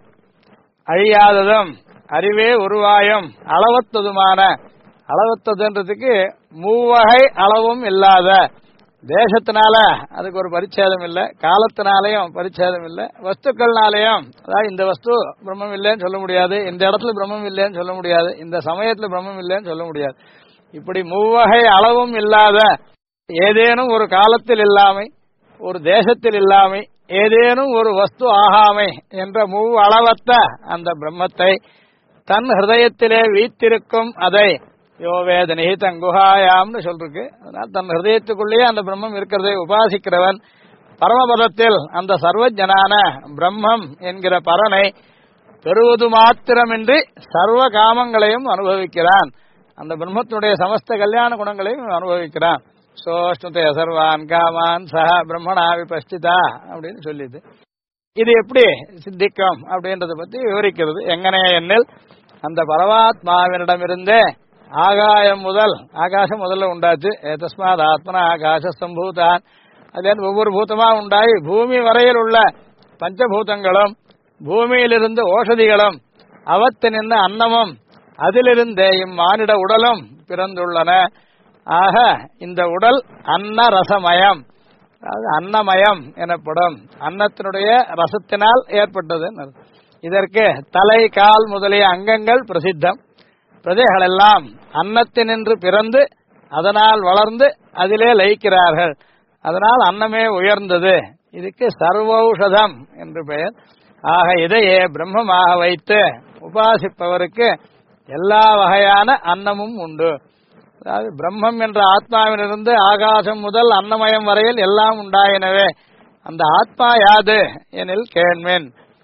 அழியாததும் அறிவே உருவாயும் அளவத்ததுமான, அளவத்ததுன்றதுக்கு மூவகை அளவும் இல்லாத, தேசத்தினால அதுக்கு ஒரு பரிச்சேதம் இல்லை, காலத்தினாலையும் பரிச்சேதம் இல்லை, வஸ்துக்கள்னாலையும், அதாவது இந்த வஸ்து பிரம்மம் இல்லைன்னு சொல்ல முடியாது, இந்த இடத்துல பிரம்மம் இல்லைன்னு சொல்ல முடியாது, இந்த சமயத்துல பிரம்மம் இல்லைன்னு சொல்ல முடியாது. இப்படி மூவகை அளவும் இல்லாத, ஏதேனும் ஒரு காலத்தில் இல்லாமை, ஒரு தேசத்தில் இல்லாமை, ஏதேனும் ஒரு வஸ்து ஆகாமை என்ற அளவத்த அந்த பிரம்மத்தை தன் ஹிருதயத்திலே வீத்திருக்கும் அதை யோவேத நிஹிதங் குஹாயாம்னு சொல்லிருக்கு. அதனால தன் ஹிருதயத்துக்குள்ளேயே அந்த பிரம்மம் இருக்கிறதை உபாசிக்கிறவன் பரமபதத்தில் அந்த சர்வஜனான பிரம்மம் என்கிற பரனை பெறுவது மாத்திரமின்றி சர்வ காமங்களையும் அனுபவிக்கிறான். அந்த பிரம்மத்தினுடைய சமஸ்த கல்யாண குணங்களையும் அனுபவிக்கிறான். சோஷ்ணுதே சர்வான் காமான் சஹ பிரம்மணா விபஸ்திதா அப்படின்னு சொல்லிது. இது எப்படி சித்திக்கும் அப்படின்றத பத்தி விவரிக்கிறது. எங்கனே என்னில் அந்த பரமாத்மாவினிடமிருந்தே ஆகாயம் முதல், ஆகாசம் முதல்ல உண்டாச்சு, தஸ்மாத் ஆத்மனா ஆகாச சம்பூதான், அதுல ஒவ்வொரு பூதமா உண்டாகி பூமி வரையில் உள்ள பஞ்சபூதங்களும் பூமியிலிருந்து ஓஷதிகளும் அவத்து நின்று அன்னமும் அதிலிருந்தே இம்மானிட உடலும் பிறந்துள்ளன. ஆக இந்த உடல் அன்ன ரசமயம், அதாவது அன்னமயம் எனப்படும், அன்னத்தினுடைய ரசத்தினால் ஏற்பட்டது. இதற்கு தலை கால் முதலிய அங்கங்கள் பிரசித்தம். பிரஜைகள் எல்லாம் அன்னத்தினின்று பிறந்து அதனால் வளர்ந்து அதிலே லயிக்கிறார்கள். அதனால் அன்னமே உயர்ந்தது. இதுக்கு சர்வௌஷதம் என்று பெயர். ஆக இதையே பிரம்மமாக வைத்து உபாசிப்பவருக்கு எல்லா வகையான அன்னமும் உண்டு. அதாவது பிரம்மம் என்ற ஆத்மாவிலிருந்து ஆகாசம் முதல் அன்னமயம் வரையில் எல்லாம் உண்டாயினவே. அந்த ஆத்மா யாது எனில் கேள்மேன்.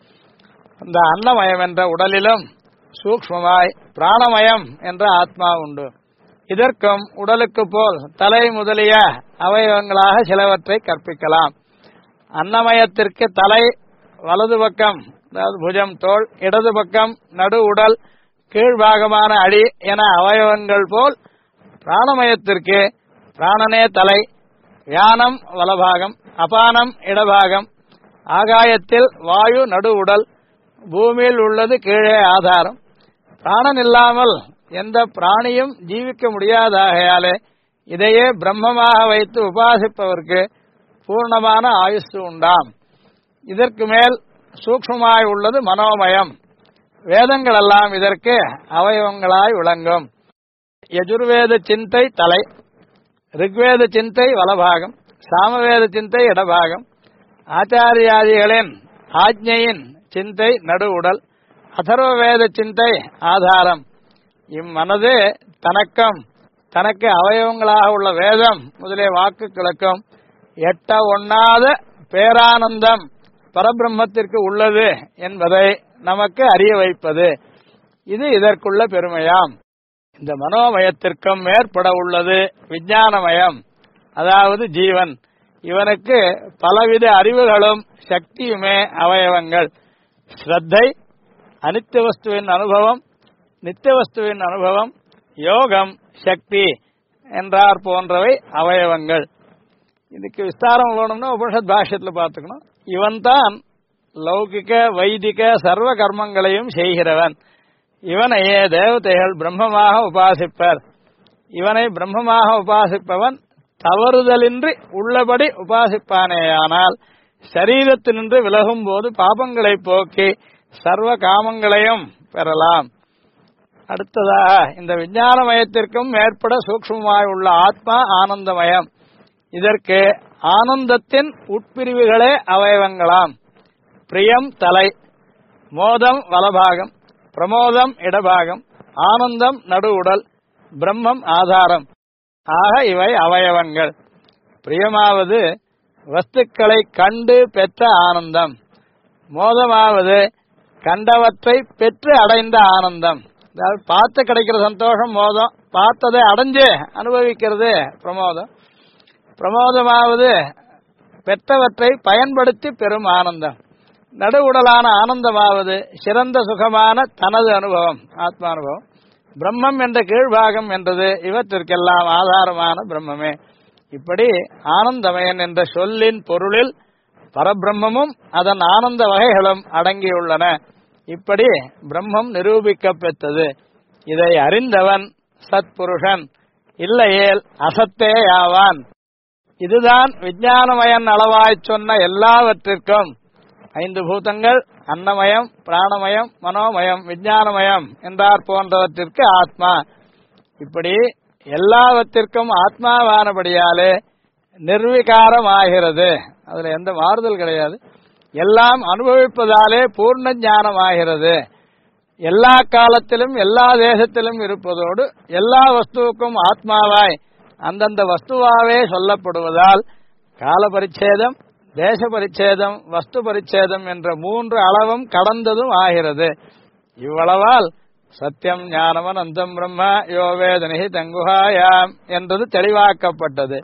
அந்த அன்னமயம் என்ற உடலிலும் சூக்ஷ்மமாய் பிராணமயம் என்ற ஆத்மா உண்டு. இதற்கும் உடலுக்கு போல் தலை முதலிய அவயவங்களாக சிலவற்றை கற்பிக்கலாம். அன்னமயத்திற்கு தலை வலது பக்கம், அதாவது புஜம் தோள், இடது பக்கம் நடு உடல், கீழ்பாகமான அடி என அவயவங்கள் போல் பிராணமயத்திற்கு பிராணனே தலை, வியானம் வலபாகம், அபானம் இடபாகம், ஆகாயத்தில் வாயு நடு உடல், பூமியில் உள்ளது கீழே ஆதாரம். பிராணன் இல்லாமல் எந்த பிராணியும் ஜீவிக்க முடியாதாகையாலே இதையே பிரம்மமாக வைத்து உபாசிப்பவர்க்கு பூர்ணமான ஆயுசு உண்டாம். இதற்கு மேல் சூக்ஷ்மமாய் உள்ளது மனோமயம். வேதங்கள் எல்லாம் இதற்கு அவயவங்களாய் விளங்கும். யஜுர்வேத சிந்தை தலை, ரிக்வேத சிந்தை வலபாகம், சாமவேத சிந்தை இடபாகம், ஆச்சாரியாதிகளின் ஆஜ்ஞையின் சிந்தை நடு உடல், அதர்வவேத சிந்தை ஆதாரம். இம்மனது தனக்கும் தனக்கு அவயவங்களாக உள்ள வேதம் முதலிய வாக்குகளுக்கும் எட்ட ஒண்ணாத பேரானந்தம் பரபிரம்மத்திற்கு உள்ளது என்பதை நமக்கு அறிய வைப்பது. இது இதற்குள்ள பெருமையாம். இந்த மனோமயத்திற்கும் மேற்பட உள்ளது விஞ்ஞானமயம், அதாவது ஜீவன். இவனுக்கு பலவித அறிவுகளும் சக்தியுமே அவயவங்கள். ஸ்ரத்தை, அனித்திய வஸ்துவின் அனுபவம், நித்திய வஸ்துவின் அனுபவம், யோகம், சக்தி என்றார் போன்றவை அவயவங்கள். இதுக்கு விஸ்தாரம் வேணும்னா உபனிஷத் பாஷ்யத்தில் பார்த்துக்கணும். இவன் தான் லௌகிக வைதிக சர்வ கர்மங்களையும் செய்கிறவன். இவனையே தேவதைகள் பிரம்மமாக உபாசிப்பர். இவனை பிரம்மமாக உபாசிப்பவன் தவறுதலின்றி உள்ளபடி உபாசிப்பானேயானால் சரீரத்தினின்று விலகும் போது பாபங்களை போக்கி சர்வ காமங்களையும் பெறலாம். அடுத்ததாக இந்த விஞ்ஞானமயத்திற்கும் மேற்பட சூக்ஷ்மமாய் உள்ள ஆத்மா ஆனந்தமயம். இதற்கு ஆனந்தத்தின் உட்பிரிவுகளே அவயவங்களாம். பிரியம் தலை, மோதம் வலபாகம், பிரமோதம் இடபாகம், ஆனந்தம் நடு உடல், பிரம்மம் ஆதாரம். ஆக இவை அவயவங்கள். பிரியமாவது வஸ்துக்களை கண்டு பெற்ற ஆனந்தம், மோதமாவது கண்டவற்றை பெற்று அடைந்த ஆனந்தம். அதாவது பார்த்து கிடைக்கிற சந்தோஷம் மோதம், பார்த்ததை அடைஞ்சு அனுபவிக்கிறது பிரமோதம். பிரமோதமாவது பெற்றவற்றை பயன்படுத்தி பெறும் ஆனந்தம். நடுவுடலான ஆனந்தமாவது சிறந்த சுகமான தனது அனுபவம், ஆத்மானுபவம். பிரம்மம் என்ற கீழ்பாகம் என்றது இவற்றிற்கெல்லாம் ஆதாரமான பிரம்மமே. இப்படி ஆனந்தமயன் என்ற சொல்லின் பொருளில் பரபிரம்மமும் அதன் ஆனந்த வகைகளும் அடங்கியுள்ளன. இப்படி பிரம்மம் நிரூபிக்கப்பெற்றது. இதை அறிந்தவன் சத்புருஷன், இல்லையேல் அசத்தே ஆவான். இதுதான் விஞ்ஞானமயன் அளவாய்ச் சொன்ன எல்லாவற்றிற்கும் 5 பூதங்கள், அன்னமயம், பிராணமயம், மனோமயம், விஞ்ஞானமயம் என்றார் போன்றவற்றிற்கு ஆத்மா. இப்படி எல்லாவற்றிற்கும் ஆத்மாவானபடியாலே நிர்விகாரமாகிறது. அதுல எந்த மாறுதல் கிடையாது. எல்லாம் அனுபவிப்பதாலே பூர்ண ஞானமாகிறது. எல்லா காலத்திலும் எல்லா தேசத்திலும் இருப்பதோடு எல்லா வஸ்துவுக்கும் ஆத்மாவாய் அந்தந்த வஸ்துவாவே சொல்லப்படுவதால் கால பரிச்சேதம், தேச பரிச்சேதம், வஸ்து பரிச்சேதம் என்ற 3 அளவும் கடந்ததும் ஆகிறது. இவ்வளவால் சத்தியம் ஞானமன் அந்தம் பிரம்ம யோவேதனிகி தங்குஹாயாம் என்றது தெளிவாக்கப்பட்டது.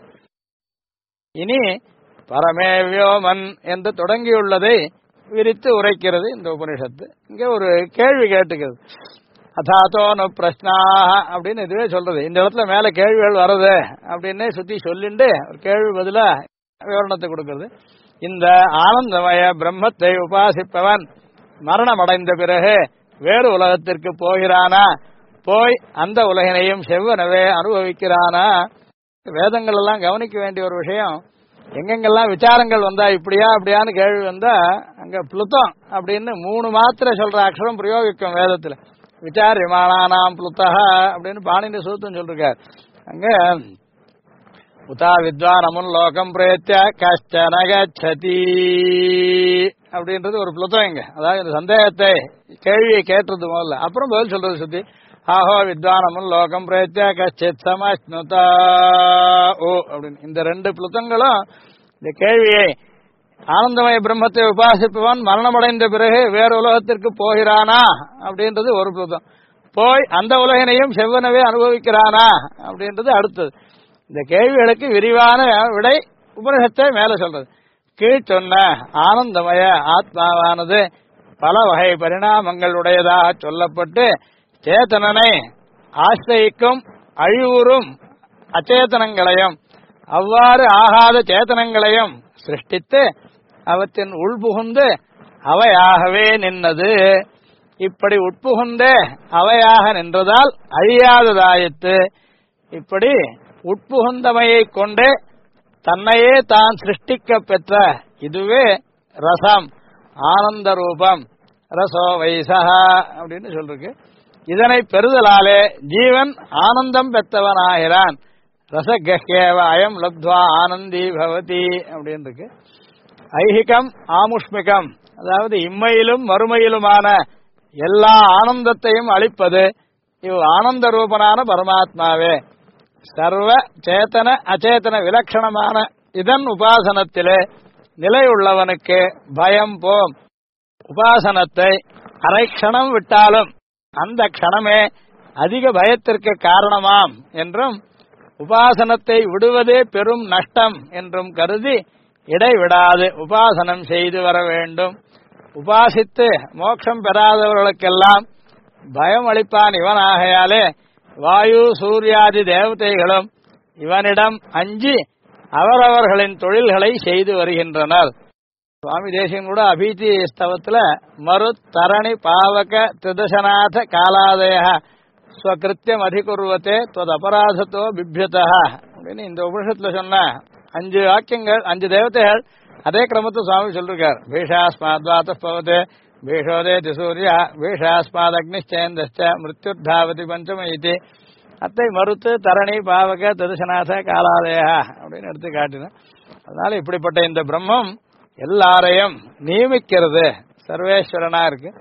இனி பரமேவ்யோமன் என்று தொடங்கியுள்ளதை விரித்து உரைக்கிறது இந்த உபனிஷத்து. இங்கே ஒரு கேள்வி கேட்டுக்கிறது. அதாத்தோனு பிரஸ்னாக அப்படின்னு இதுவே சொல்றது. இந்த இடத்துல மேல கேள்விகள் வருது அப்படின்னு சுத்தி சொல்லிண்டு ஒரு கேள்வி பதிலா விவரணத்தை கொடுக்கிறது. இந்த ஆனந்தமய பிரம்மத்தை உபாசிப்பவன் மரணம் அடைந்த பிறகு வேறு உலகத்திற்கு போகிறானா, போய் அந்த உலகினையும் செவ்வனவே அனுபவிக்கிறானா? வேதங்கள் எல்லாம் கவனிக்க வேண்டிய ஒரு விஷயம். எங்கெங்கெல்லாம் விசாரங்கள் வந்தா இப்படியா அப்படியான்னு கேள்வி வந்தா அங்க புளுத்தம் அப்படின்னு 3 மாத்திரை சொல்ற அக்ஷரம் பிரயோகிக்கும் வேதத்துல. விசாரியமானானாம் புளுத்தக அப்படின்னு பாணினி சூத்தம் சொல்லிருக்கார். அங்க உதா வித்வான் அமுன் லோகம் பிரேத்திய கஷ்டன கச்சதி அப்படின்றது ஒரு புளுத்தம். இங்க அதாவது இந்த சந்தேகத்தை கேள்வியை கேட்டது முதல்ல, அப்புறம் பதில் சொல்றது சுத்தி. ஆஹோ வித்வான் அமுன் லோகம் பிரேத்திய கச்சித் சமஸ்னுதா ஓ அப்படின்னு இந்த 2 புளுத்தங்களும் இந்த கேள்வியை ஆனந்தமய பிரம்மத்தை உபாசிப்பவன் மரணமடைந்த பிறகு வேறு உலகத்திற்கு போகிறானா அப்படின்றது ஒரு புளுத்தம். போய் அந்த உலகினையும் செவ்வனவே அனுபவிக்கிறானா அப்படின்றது அடுத்தது. இந்த கேள்விகளுக்கு விரிவான விடை உபனிஷத்தை மேல சொல்றது. கீழ் சொன்ன ஆனந்தமய ஆத்மாவானது பல வகை பரிணாமங்கள் உடையதாக சொல்லப்பட்டு சேத்தனனை ஆசிரியிக்கும் அழிவுறும் அச்சேதனங்களையும் அவ்வாறு ஆகாத சேத்தனங்களையும் சிருஷ்டித்து அவற்றின் உள்புகுந்து அவையாகவே நின்னது. இப்படி உட்புகுந்தே அவையாக நின்றதால் அழியாததாயிற்று. இப்படி உட்புகுந்தமையை கொண்டே தன்னையே தான் சிருஷ்டிக்க பெற்ற இதுவே ரசம், ஆனந்த ரூபம், ரசோ வைசகா அப்படின்னு சொல்லிருக்கு. இதனை பெறுதலாலே ஜீவன் ஆனந்தம் பெற்றவனாகிறான். ரசகேவ அயம் லப்த்வா ஆனந்தி பவதி அப்படின்னு இருக்கு. ஐஹிகம் ஆமுஷ்மிகம், அதாவது இம்மையிலும் மறுமையிலுமான எல்லா ஆனந்தத்தையும் அளிப்பது இவ் ஆனந்த ரூபனான பரமாத்மாவே. சர்வ சேத்தன அச்சேதன விலட்சணமான இதன் உபாசனத்திலே நிலையுள்ளவனுக்கு பயம் போம். உபாசனத்தை அரை க்ஷணம் விட்டாலும் அந்த க்ஷணமே அதிக பயத்திற்கு காரணமாம் என்றும் உபாசனத்தை விடுவதே பெரும் நஷ்டம் என்றும் கருதி இடைவிடாது உபாசனம் செய்து வர வேண்டும். உபாசித்து மோட்சம் பெறாதவர்களுக்கெல்லாம் பயம் அளிப்பான் இவனாகையாலே வாயு சூர்யாதி தேவதைகளும் இவனிடம் அஞ்சி அவரவர்களின் தொழில்களை செய்து வருகின்றனர். சுவாமி தேசிகன் கூட அபீதி ஸ்தவத்துல மரு தரணி பாவக திரிதசநாத காலாதய ஸ்வகிருத்தியம் அதிகுர்வத்தே தொது அபராதத்தோ பிபியதா அப்படின்னு இந்த உபனிஷத்துல சொன்ன 5 வாக்கியங்கள் 5 தேவதைகள் அதே கிரமத்தை சுவாமி சொல்லிருக்கார். பீஷாஸ்மாத்வாத பவதே பீஷோதே திசூரியா பீஷாஸ்மாத் அக்னிச்சேந்தஸ்ச மிருத்யுர்தாவதி பஞ்சம இது அத்தை மருத்து தரணி பாவக திரிதசநாத காலாதய அப்படின்னு எடுத்து காட்டினேன். அதனால இப்படிப்பட்ட இந்த பிரம்மம் எல்லாரையும் நியமிக்கிறது, சர்வேஸ்வரனா இருக்கு.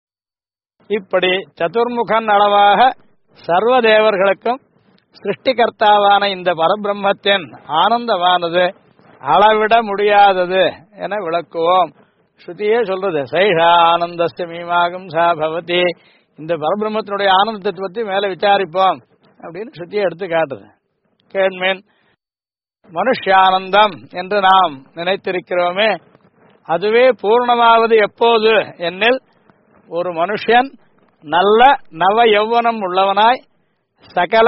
இப்படி சதுர்முகன் அளவாக சர்வ தேவர்களுக்கும் சிருஷ்டிகர்த்தாவான இந்த பரபிரம்மத்தின் ஆனந்தமானது அளவிட முடியாதது என விளக்குவோம். ஸ்ருதியே சொல்றது சைஷா ஆனந்தஸ்ய மீமாகும் சா பவதி. இந்த பரபிரம்மத்தினுடைய ஆனந்தத்தை பற்றி மேல விசாரிப்போம் அப்படின்னு ஸ்ருதியை எடுத்து காட்டுது. கேள்மீன் மனுஷானந்தம் என்று நாம் நினைத்திருக்கிறோமே, அதுவே பூர்ணமாவது எப்போது என்னில் ஒரு மனுஷன் நல்ல நவ யௌவனம் உள்ளவனாய் சகல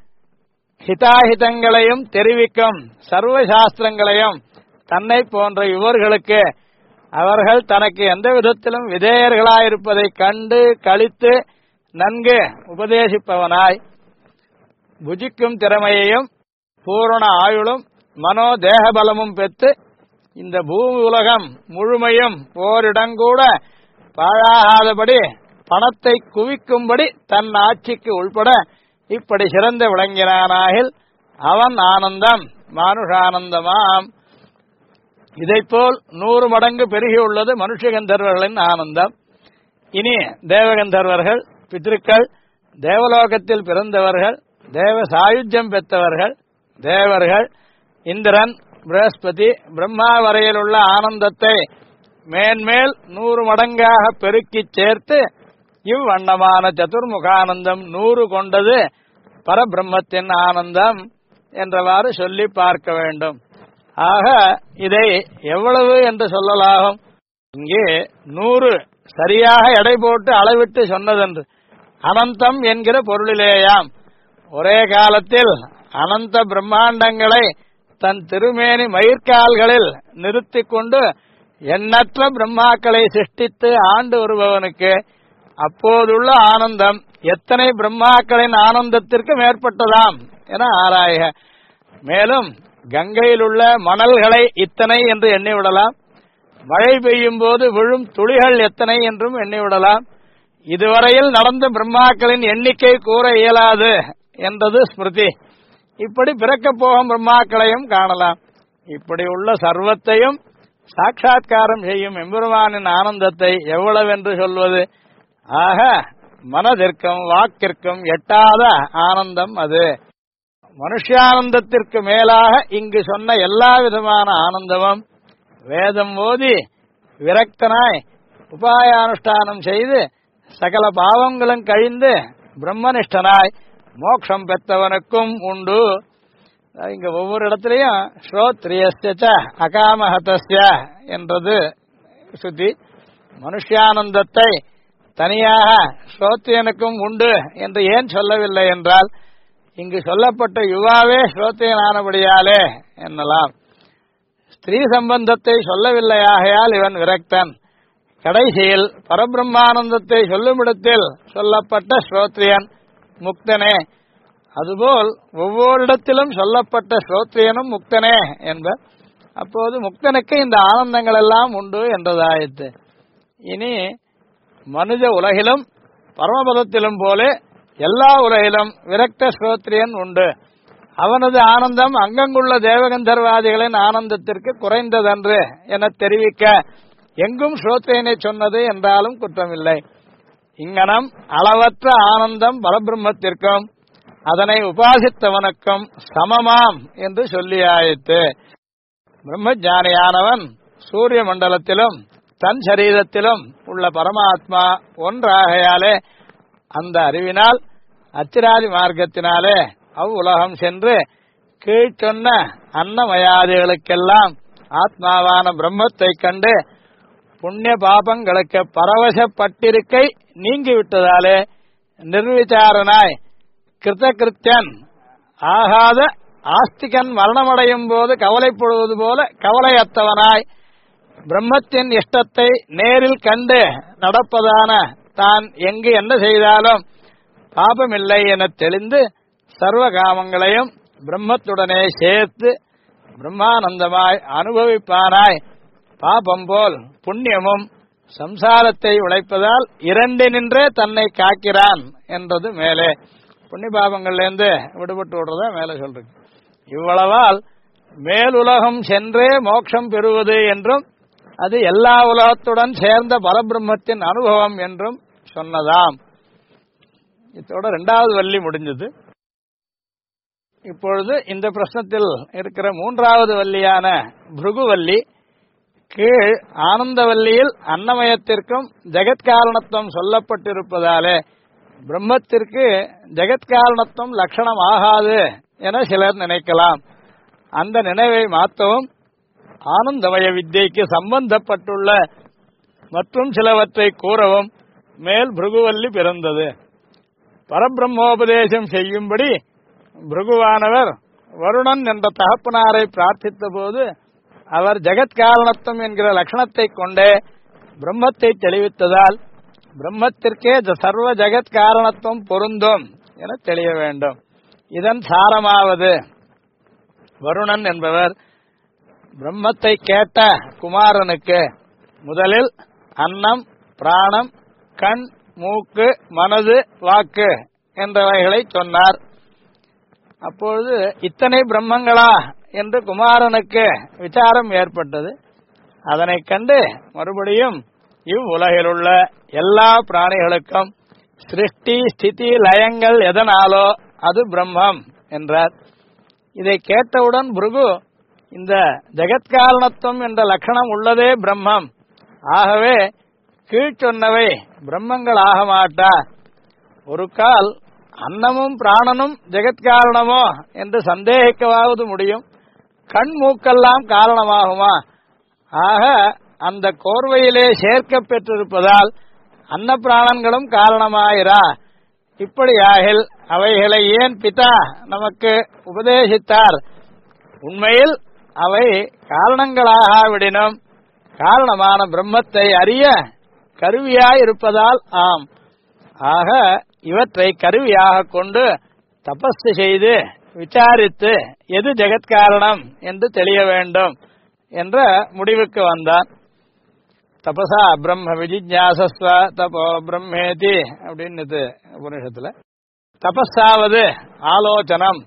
ஹிதாஹிதங்களையும் தெரிவிக்கும் சர்வ சாஸ்திரங்களையும் தன்னை போன்ற இவர்களுக்கு அவர்கள் தனக்கு எந்த விதத்திலும் விதேயர்களாயிருப்பதைக் கண்டு கழித்து நன்கு உபதேசிப்பவனாய் புஜிக்கும் திறமையையும் பூரண ஆயுளும் மனோ தேகபலமும் பெற்று இந்த பூமி உலகம் முழுமையும் ஓரிடங்கூட பாழாகாதபடி பணத்தை குவிக்கும்படி தன் ஆட்சிக்கு உள்பட இப்படி சிறந்த விளங்கினானாகில் அவன் ஆனந்தம் மானுஷானந்தமாம். இதைப்போல் 100 மடங்கு பெருகியுள்ளது மனுஷகந்தர்வர்களின் ஆனந்தம். இனி தேவகந்தர்வர்கள், பித்ருக்கள், தேவலோகத்தில் பிறந்தவர்கள், தேவ சாயுஜ்யம் பெற்றவர்கள், தேவர்கள், இந்திரன், பிரகஸ்பதி, பிரம்மா வரையில் உள்ள ஆனந்தத்தை மேன்மேல் 100 மடங்காக பெருக்கிச் சேர்த்து இவ்வண்ணமான சதுர்முகானந்தம் 100 கொண்டது பரபிரம்மத்தின் ஆனந்தம் என்றவாறு சொல்லி பார்க்க வேண்டும். ஆக இதை எவ்வளவு என்று சொல்லலாகும்? இங்கே 100 சரியாக எடை போட்டு அளவிட்டு சொன்னதென்று அனந்தம் என்கிற பொருளிலேயாம். ஒரே காலத்தில் அனந்த பிரம்மாண்டங்களை தன் திருமேனி மயிர்கால்களில் நிறுத்திக் கொண்டு எண்ணற்ற பிரம்மாக்களை சிருஷ்டித்து ஆண்டு வருபவனுக்கு அப்போதுள்ள ஆனந்தம் எத்தனை பிரம்மாக்களின் ஆனந்தத்திற்கு மேற்பட்டதாம் என ஆராய்க. மேலும் கங்கையில் உள்ள மணல்களை இத்தனை என்று எண்ணிவிடலாம். மழை பெய்யும் போது விழும் துளிகள் எத்தனை என்றும் எண்ணிவிடலாம். இதுவரையில் நடந்த பிரம்மாக்களின் எண்ணிக்கை கூற இயலாது என்றது ஸ்மிருதி. இப்படி பிறக்கப் போகும் பிரம்மாக்களையும் காணலாம். இப்படி உள்ள சர்வத்தையும் சாட்சா்காரம் செய்யும் எம்பெருமானின் ஆனந்தத்தை எவ்வளவென்று சொல்வது? ஆக மனதிற்கும் வாக்கிற்கும் எட்டாத ஆனந்தம் அது. மனுஷானந்தத்திற்கு மேலாக இங்கு சொன்ன எல்லா விதமான ஆனந்தமும் வேதம் ஓதி விரக்தனாய் உபாயானுஷ்டானம் செய்து சகல பாவங்களும் கழிந்து பிரம்மனிஷ்டனாய் மோட்சம் பெற்றவனுக்கும் உண்டு. இங்க ஒவ்வொரு இடத்திலையும் ஸ்ரோத்ரியஸ்ய அகாமஹதஸ்ய என்றது சுத்தி. மனுஷானந்தத்தை தனியாக ஸ்ரோத்ரியனுக்கும் உண்டு என்று ஏன் சொல்லவில்லை என்றால் இங்கு சொல்லப்பட்ட யுவாவே ஸ்ரோத்ரியனானபடியாலே என்னலாம். ஸ்திரீ சம்பந்தத்தை சொல்லவில்லையாகையால் இவன் விரக்தன். கடைசியில் பரபிரம்மானந்தத்தை சொல்லுமிடத்தில் சொல்லப்பட்ட ஸ்ரோத்ரியன் முக்தனே. அதுபோல் ஒவ்வொரு இடத்திலும் சொல்லப்பட்ட ஸ்ரோத்ரியனும் முக்தனே என்பர். அப்போது முக்தனுக்கு இந்த ஆனந்தங்கள் எல்லாம் உண்டு என்றதாயிற்று. இனி மனித உலகிலும் பரமபதத்திலும் போல எல்லா உலகிலும் விரக்த ஸ்ரோத்ரியன் உண்டு. அவனது ஆனந்தம் அங்கங்குள்ள தேவகந்தர்வாதிகளின் ஆனந்தத்திற்கு குறைந்ததன்று என தெரிவிக்க எங்கும் ஸ்ரோத்ரியனை சொன்னது என்றாலும் குற்றமில்லை. இங்கனம் அளவற்ற ஆனந்தம் பரபிரம்மத்திற்கும் அதனை உபாசித்தவனுக்கும் சமமாம் என்று சொல்லியாயிற்று. பிரம்மஞானியானவன் சூரிய மண்டலத்திலும் தன் சரீரத்திலும் உள்ள பரமாத்மா ஒன்றாகையாலே அந்த அறிவினால் அச்சிராதி மார்க்கத்தினாலே அவ்வுலகம் சென்று கீழ்ச்சொன்ன அன்னமயாதிகளுக்கெல்லாம் ஆத்மாவான பிரம்மத்தை கண்டு புண்ணிய பாபங்களுக்கு பரவசப்பட்டிருக்கை நீங்கிவிட்டதாலே நிர்விசாரனாய் கிருத்தகிருத்தியன் ஆகாத ஆஸ்திகன் மரணமடையும் போது கவலைப்படுவது போல கவலையற்றவனாய் பிரம்மத்தின் இஷ்டத்தை நேரில் கண்டு நடப்பதான தான் எங்கு என்ன செய்தாலும் பாபமில்லை என தெளிந்து சர்வ காமங்களையும் பிரம்மத்துடனே சேர்த்து பிரம்மானந்தமாய் அனுபவிப்பானாய். பாபம் போல் புண்ணியமும் சம்சாரத்தை உழைப்பதால் இரண்டினின்றே தன்னை காக்கிறான் என்றது மேலே. புண்ணிய பாபங்கள்லேருந்து விடுபட்டு விடுறத மேலே சொல்றது. இவ்வளவால் மேலுலகம் சென்றே மோட்சம் பெறுவது என்றும் அது எல்லா உலகத்துடன் சேர்ந்த பரபிரம்மத்தின் அனுபவம் என்றும் சொன்னதாம். இதோட 2வது வள்ளி முடிஞ்சது. இப்பொழுது இந்த பிரश्னத்தில் இருக்கிற 3வது வள்ளியான பிருகுவல்லி கீழ் ஆனந்தவல்லியில் அன்னமயத்திற்கும் ஜெகத்காரணத்துவம் சொல்லப்பட்டிருப்பதாலே பிரம்மத்திற்கு ஜெகத்காரணத்துவம் லட்சணம் ஆகாது என சிலர் நினைக்கலாம். அந்த நினைவை மாற்றவும் ஆனந்தமய வித்யைக்கு சம்பந்தப்பட்டுள்ள மற்றும் சிலவற்றை கூறவும் மேல் பிருகுவல்லி பிறந்தது. பரபிரம்மோபதேசம் செய்யும்படி பிருகுவானவர் வருணன் என்ற தகப்பனாரை பிரார்த்தித்த போது அவர் ஜெகத்காரணத்துவம் என்கிற லட்சணத்தை கொண்டே பிரம்மத்தை தெளிவித்ததால் பிரம்மத்திற்கே சர்வ ஜெகத் காரணத்துவம் பொருந்தும் என தெளிய வேண்டும். இதன் சாரமாவது வருணன் என்பவர் பிரம்மத்தை கேட்ட குமாரனுக்கு முதலில் அன்னம், பிராணம், கண், மூக்கு, மனது, வாக்கு என்றவைகளை சொன்னார். அப்பொழுது இத்தனை பிரம்மங்களா என்று குமாரனுக்கு விசாரம் ஏற்பட்டது. அதனை கண்டு மறுபடியும் இவ்வுலகில் உள்ள எல்லா பிராணிகளுக்கும் சிருஷ்டி ஸ்திதி லயங்கள் எதனாலோ அது பிரம்மம் என்றார். இதை கேட்டவுடன் பிருகு, இந்த ஜெகத்காரணத்துவம் என்ற லட்சணம் உள்ளதே பிரம்மம், ஆகவே கீழ் சொன்னவை பிரம்மங்கள் ஆக மாட்டா. ஒரு கால் அன்னமும் பிராணனும் ஜெகத்காரணமோ என்று சந்தேகிக்கவாவது முடியும். கண் மூக்கெல்லாம் காரணமாகுமா? ஆக அந்த கோர்வையிலே சேர்க்க பெற்றிருப்பதால் அன்ன பிராணங்களும் காரணமாயிரா. இப்படியாகில் அவைகளை ஏன் பிதா நமக்கு உபதேசித்தார்? உண்மையில் அவை காரணங்களாகாவிடினும் காரணமான பிரம்மத்தை அறிய கருவியாயிருப்பதால் ஆம். ஆக இவற்றை கருவியாக கொண்டு தபஸ் செய்து விசாரித்து எது ஜெகத்காரணம் என்று தெளிய வேண்டும் என்ற முடிவுக்கு வந்தான். தபசா பிரம்ம விஜிஞாசஸ்வ தபோ பிரம்மேதி அப்படின்னு உபனிஷத்துல. தபஸாவது ஆலோசனம்.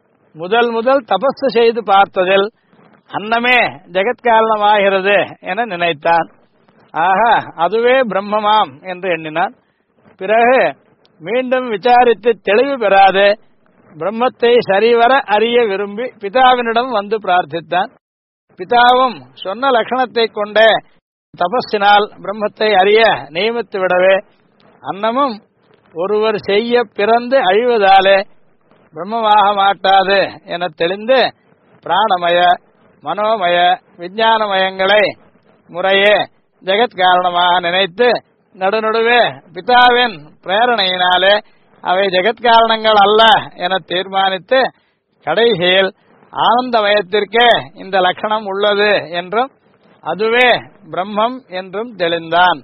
முதல் தபஸ் செய்து பார்த்ததில் அன்னமே ஜெகத்காரணமாகிறது என நினைத்தான். ஆக அதுவே பிரம்மமாம் என்று எண்ணினான். பிறகு மீண்டும் விசாரித்து தெளிவு பெறாது பிரம்மத்தை சரிவர அறிய விரும்பி பிதாவினிடம் வந்து பிரார்த்தித்தான். பிதாவும் சொன்ன லட்சணத்தை கொண்டே தபஸினால் பிரம்மத்தை அறிய நியமித்து விடவே அன்னமும் ஒருவர் செய்ய பிறந்து அழிவதாலே பிரம்மமாக மாட்டாது என தெளிந்து பிராணமய, மனோமய, விஞ்ஞானமயங்களை முறையே ஜெகத்காரணமாக நினைத்து நடுநடுவே பிதாவின் பிரேரணையினாலே அவை ஜெகத்காரணங்கள் அல்ல என தீர்மானித்து கடைசியில் ஆனந்தமயத்திற்கே இந்த லட்சணம் உள்ளது என்றும் அதுவே பிரம்மம் என்றும் தெளிந்தான்.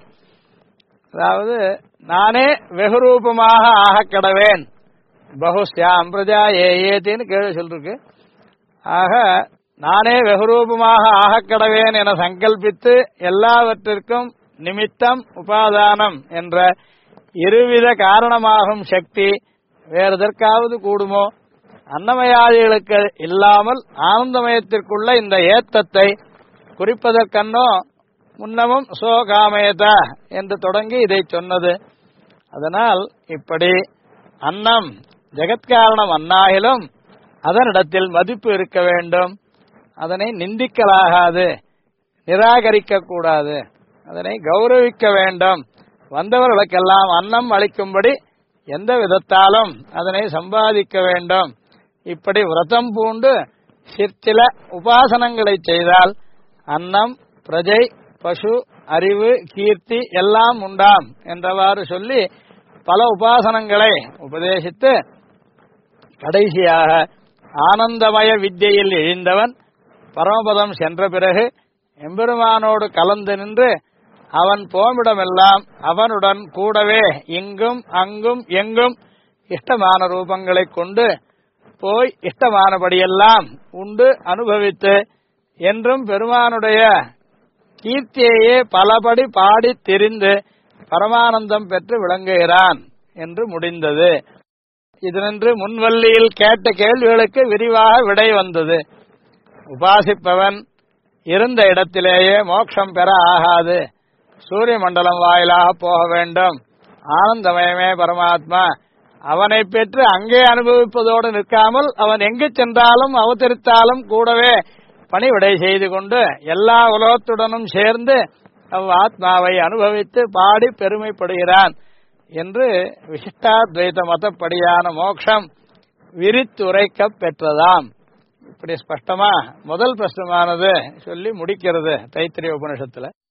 அதாவது நானே வெகுரூபமாக ஆக கடவேன், பகுஸ்யாம் பிரஜா ஏத்தின்னு கேள்வி சொல்லிருக்கு. ஆக நானே வெகுரூபமாக ஆக கடவேன் என சங்கல்பித்து எல்லாவற்றிற்கும் நிமித்தம் உபாதானம் என்ற இருவித காரணமாகும் சக்தி வேறு எதற்காவது கூடுமோ? அன்னமயாதிகளுக்கு இல்லாமல் ஆனந்தமயத்திற்குள்ள இந்த ஏத்தத்தை குறிப்பதற்கன்னோ முன்னமும் சோகாமயதா என்று தொடங்கி இதை சொன்னது. அதனால் இப்படி அன்னம் ஜெகத்காரணம் அன்னாகிலும் அதனிடத்தில் மதிப்பு இருக்க வேண்டும். அதனை நிந்திக்கலாகாது, நிராகரிக்க கூடாது, அதனை கௌரவிக்க வேண்டும். வந்தவர்களுக்கெல்லாம் அன்னம் அளிக்கும்படி எந்த விதத்தாலும் அதனை சம்பாதிக்க வேண்டும். இப்படி விரதம் பூண்டு சிற்சில உபாசனங்களை செய்தால் அன்னம், பிரஜை, பசு, அறிவு, கீர்த்தி எல்லாம் உண்டாம் என்றவாறு சொல்லி பல உபாசனங்களை உபதேசித்து கடைசியாக ஆனந்தமய வித்யையில் எழுந்தவன் பரமபதம் சென்ற பிறகு எம்பெருமானோடு கலந்து நின்று அவன் போமிடமெல்லாம் அவனுடன் கூடவே இங்கும் அங்கும் எங்கும் இஷ்டமான ரூபங்களை கொண்டு போய் இஷ்டமானபடியெல்லாம் உண்டு அனுபவித்து என்றும் பெருமானுடைய கீர்த்தியையே பலபடி பாடி திரிந்து பரமானந்தம் பெற்று விளங்குகிறான் என்று முடிந்தது. இதனின்று முன்வல்லியில் கேட்ட கேள்விகளுக்கு விரிவாக விடை வந்தது. உபாசிப்பவன் இருந்த இடத்திலேயே மோட்சம் பெற ஆகாது, சூரிய மண்டலம் வாயிலாக போக வேண்டும். ஆனந்தமயமே பரமாத்மா, அவனை பெற்று அங்கே அனுபவிப்பதோடு நிற்காமல் அவன் எங்கு சென்றாலும் அவதரித்தாலும் கூடவே பணிவிடை செய்து கொண்டு எல்லா உலகத்துடனும் சேர்ந்து அவ் ஆத்மாவை அனுபவித்து பாடி பெருமைப்படுகிறான் என்று விசிஷ்டாத்வைத மதப்படியான மோட்சம் விரித்துரைக்க பெற்றதாம். இப்படி ஸ்பஷ்டமா முதல் பிரஷ்னமானது சொல்லி முடிக்கிறது தைத்திரிய உபனிஷத்துல.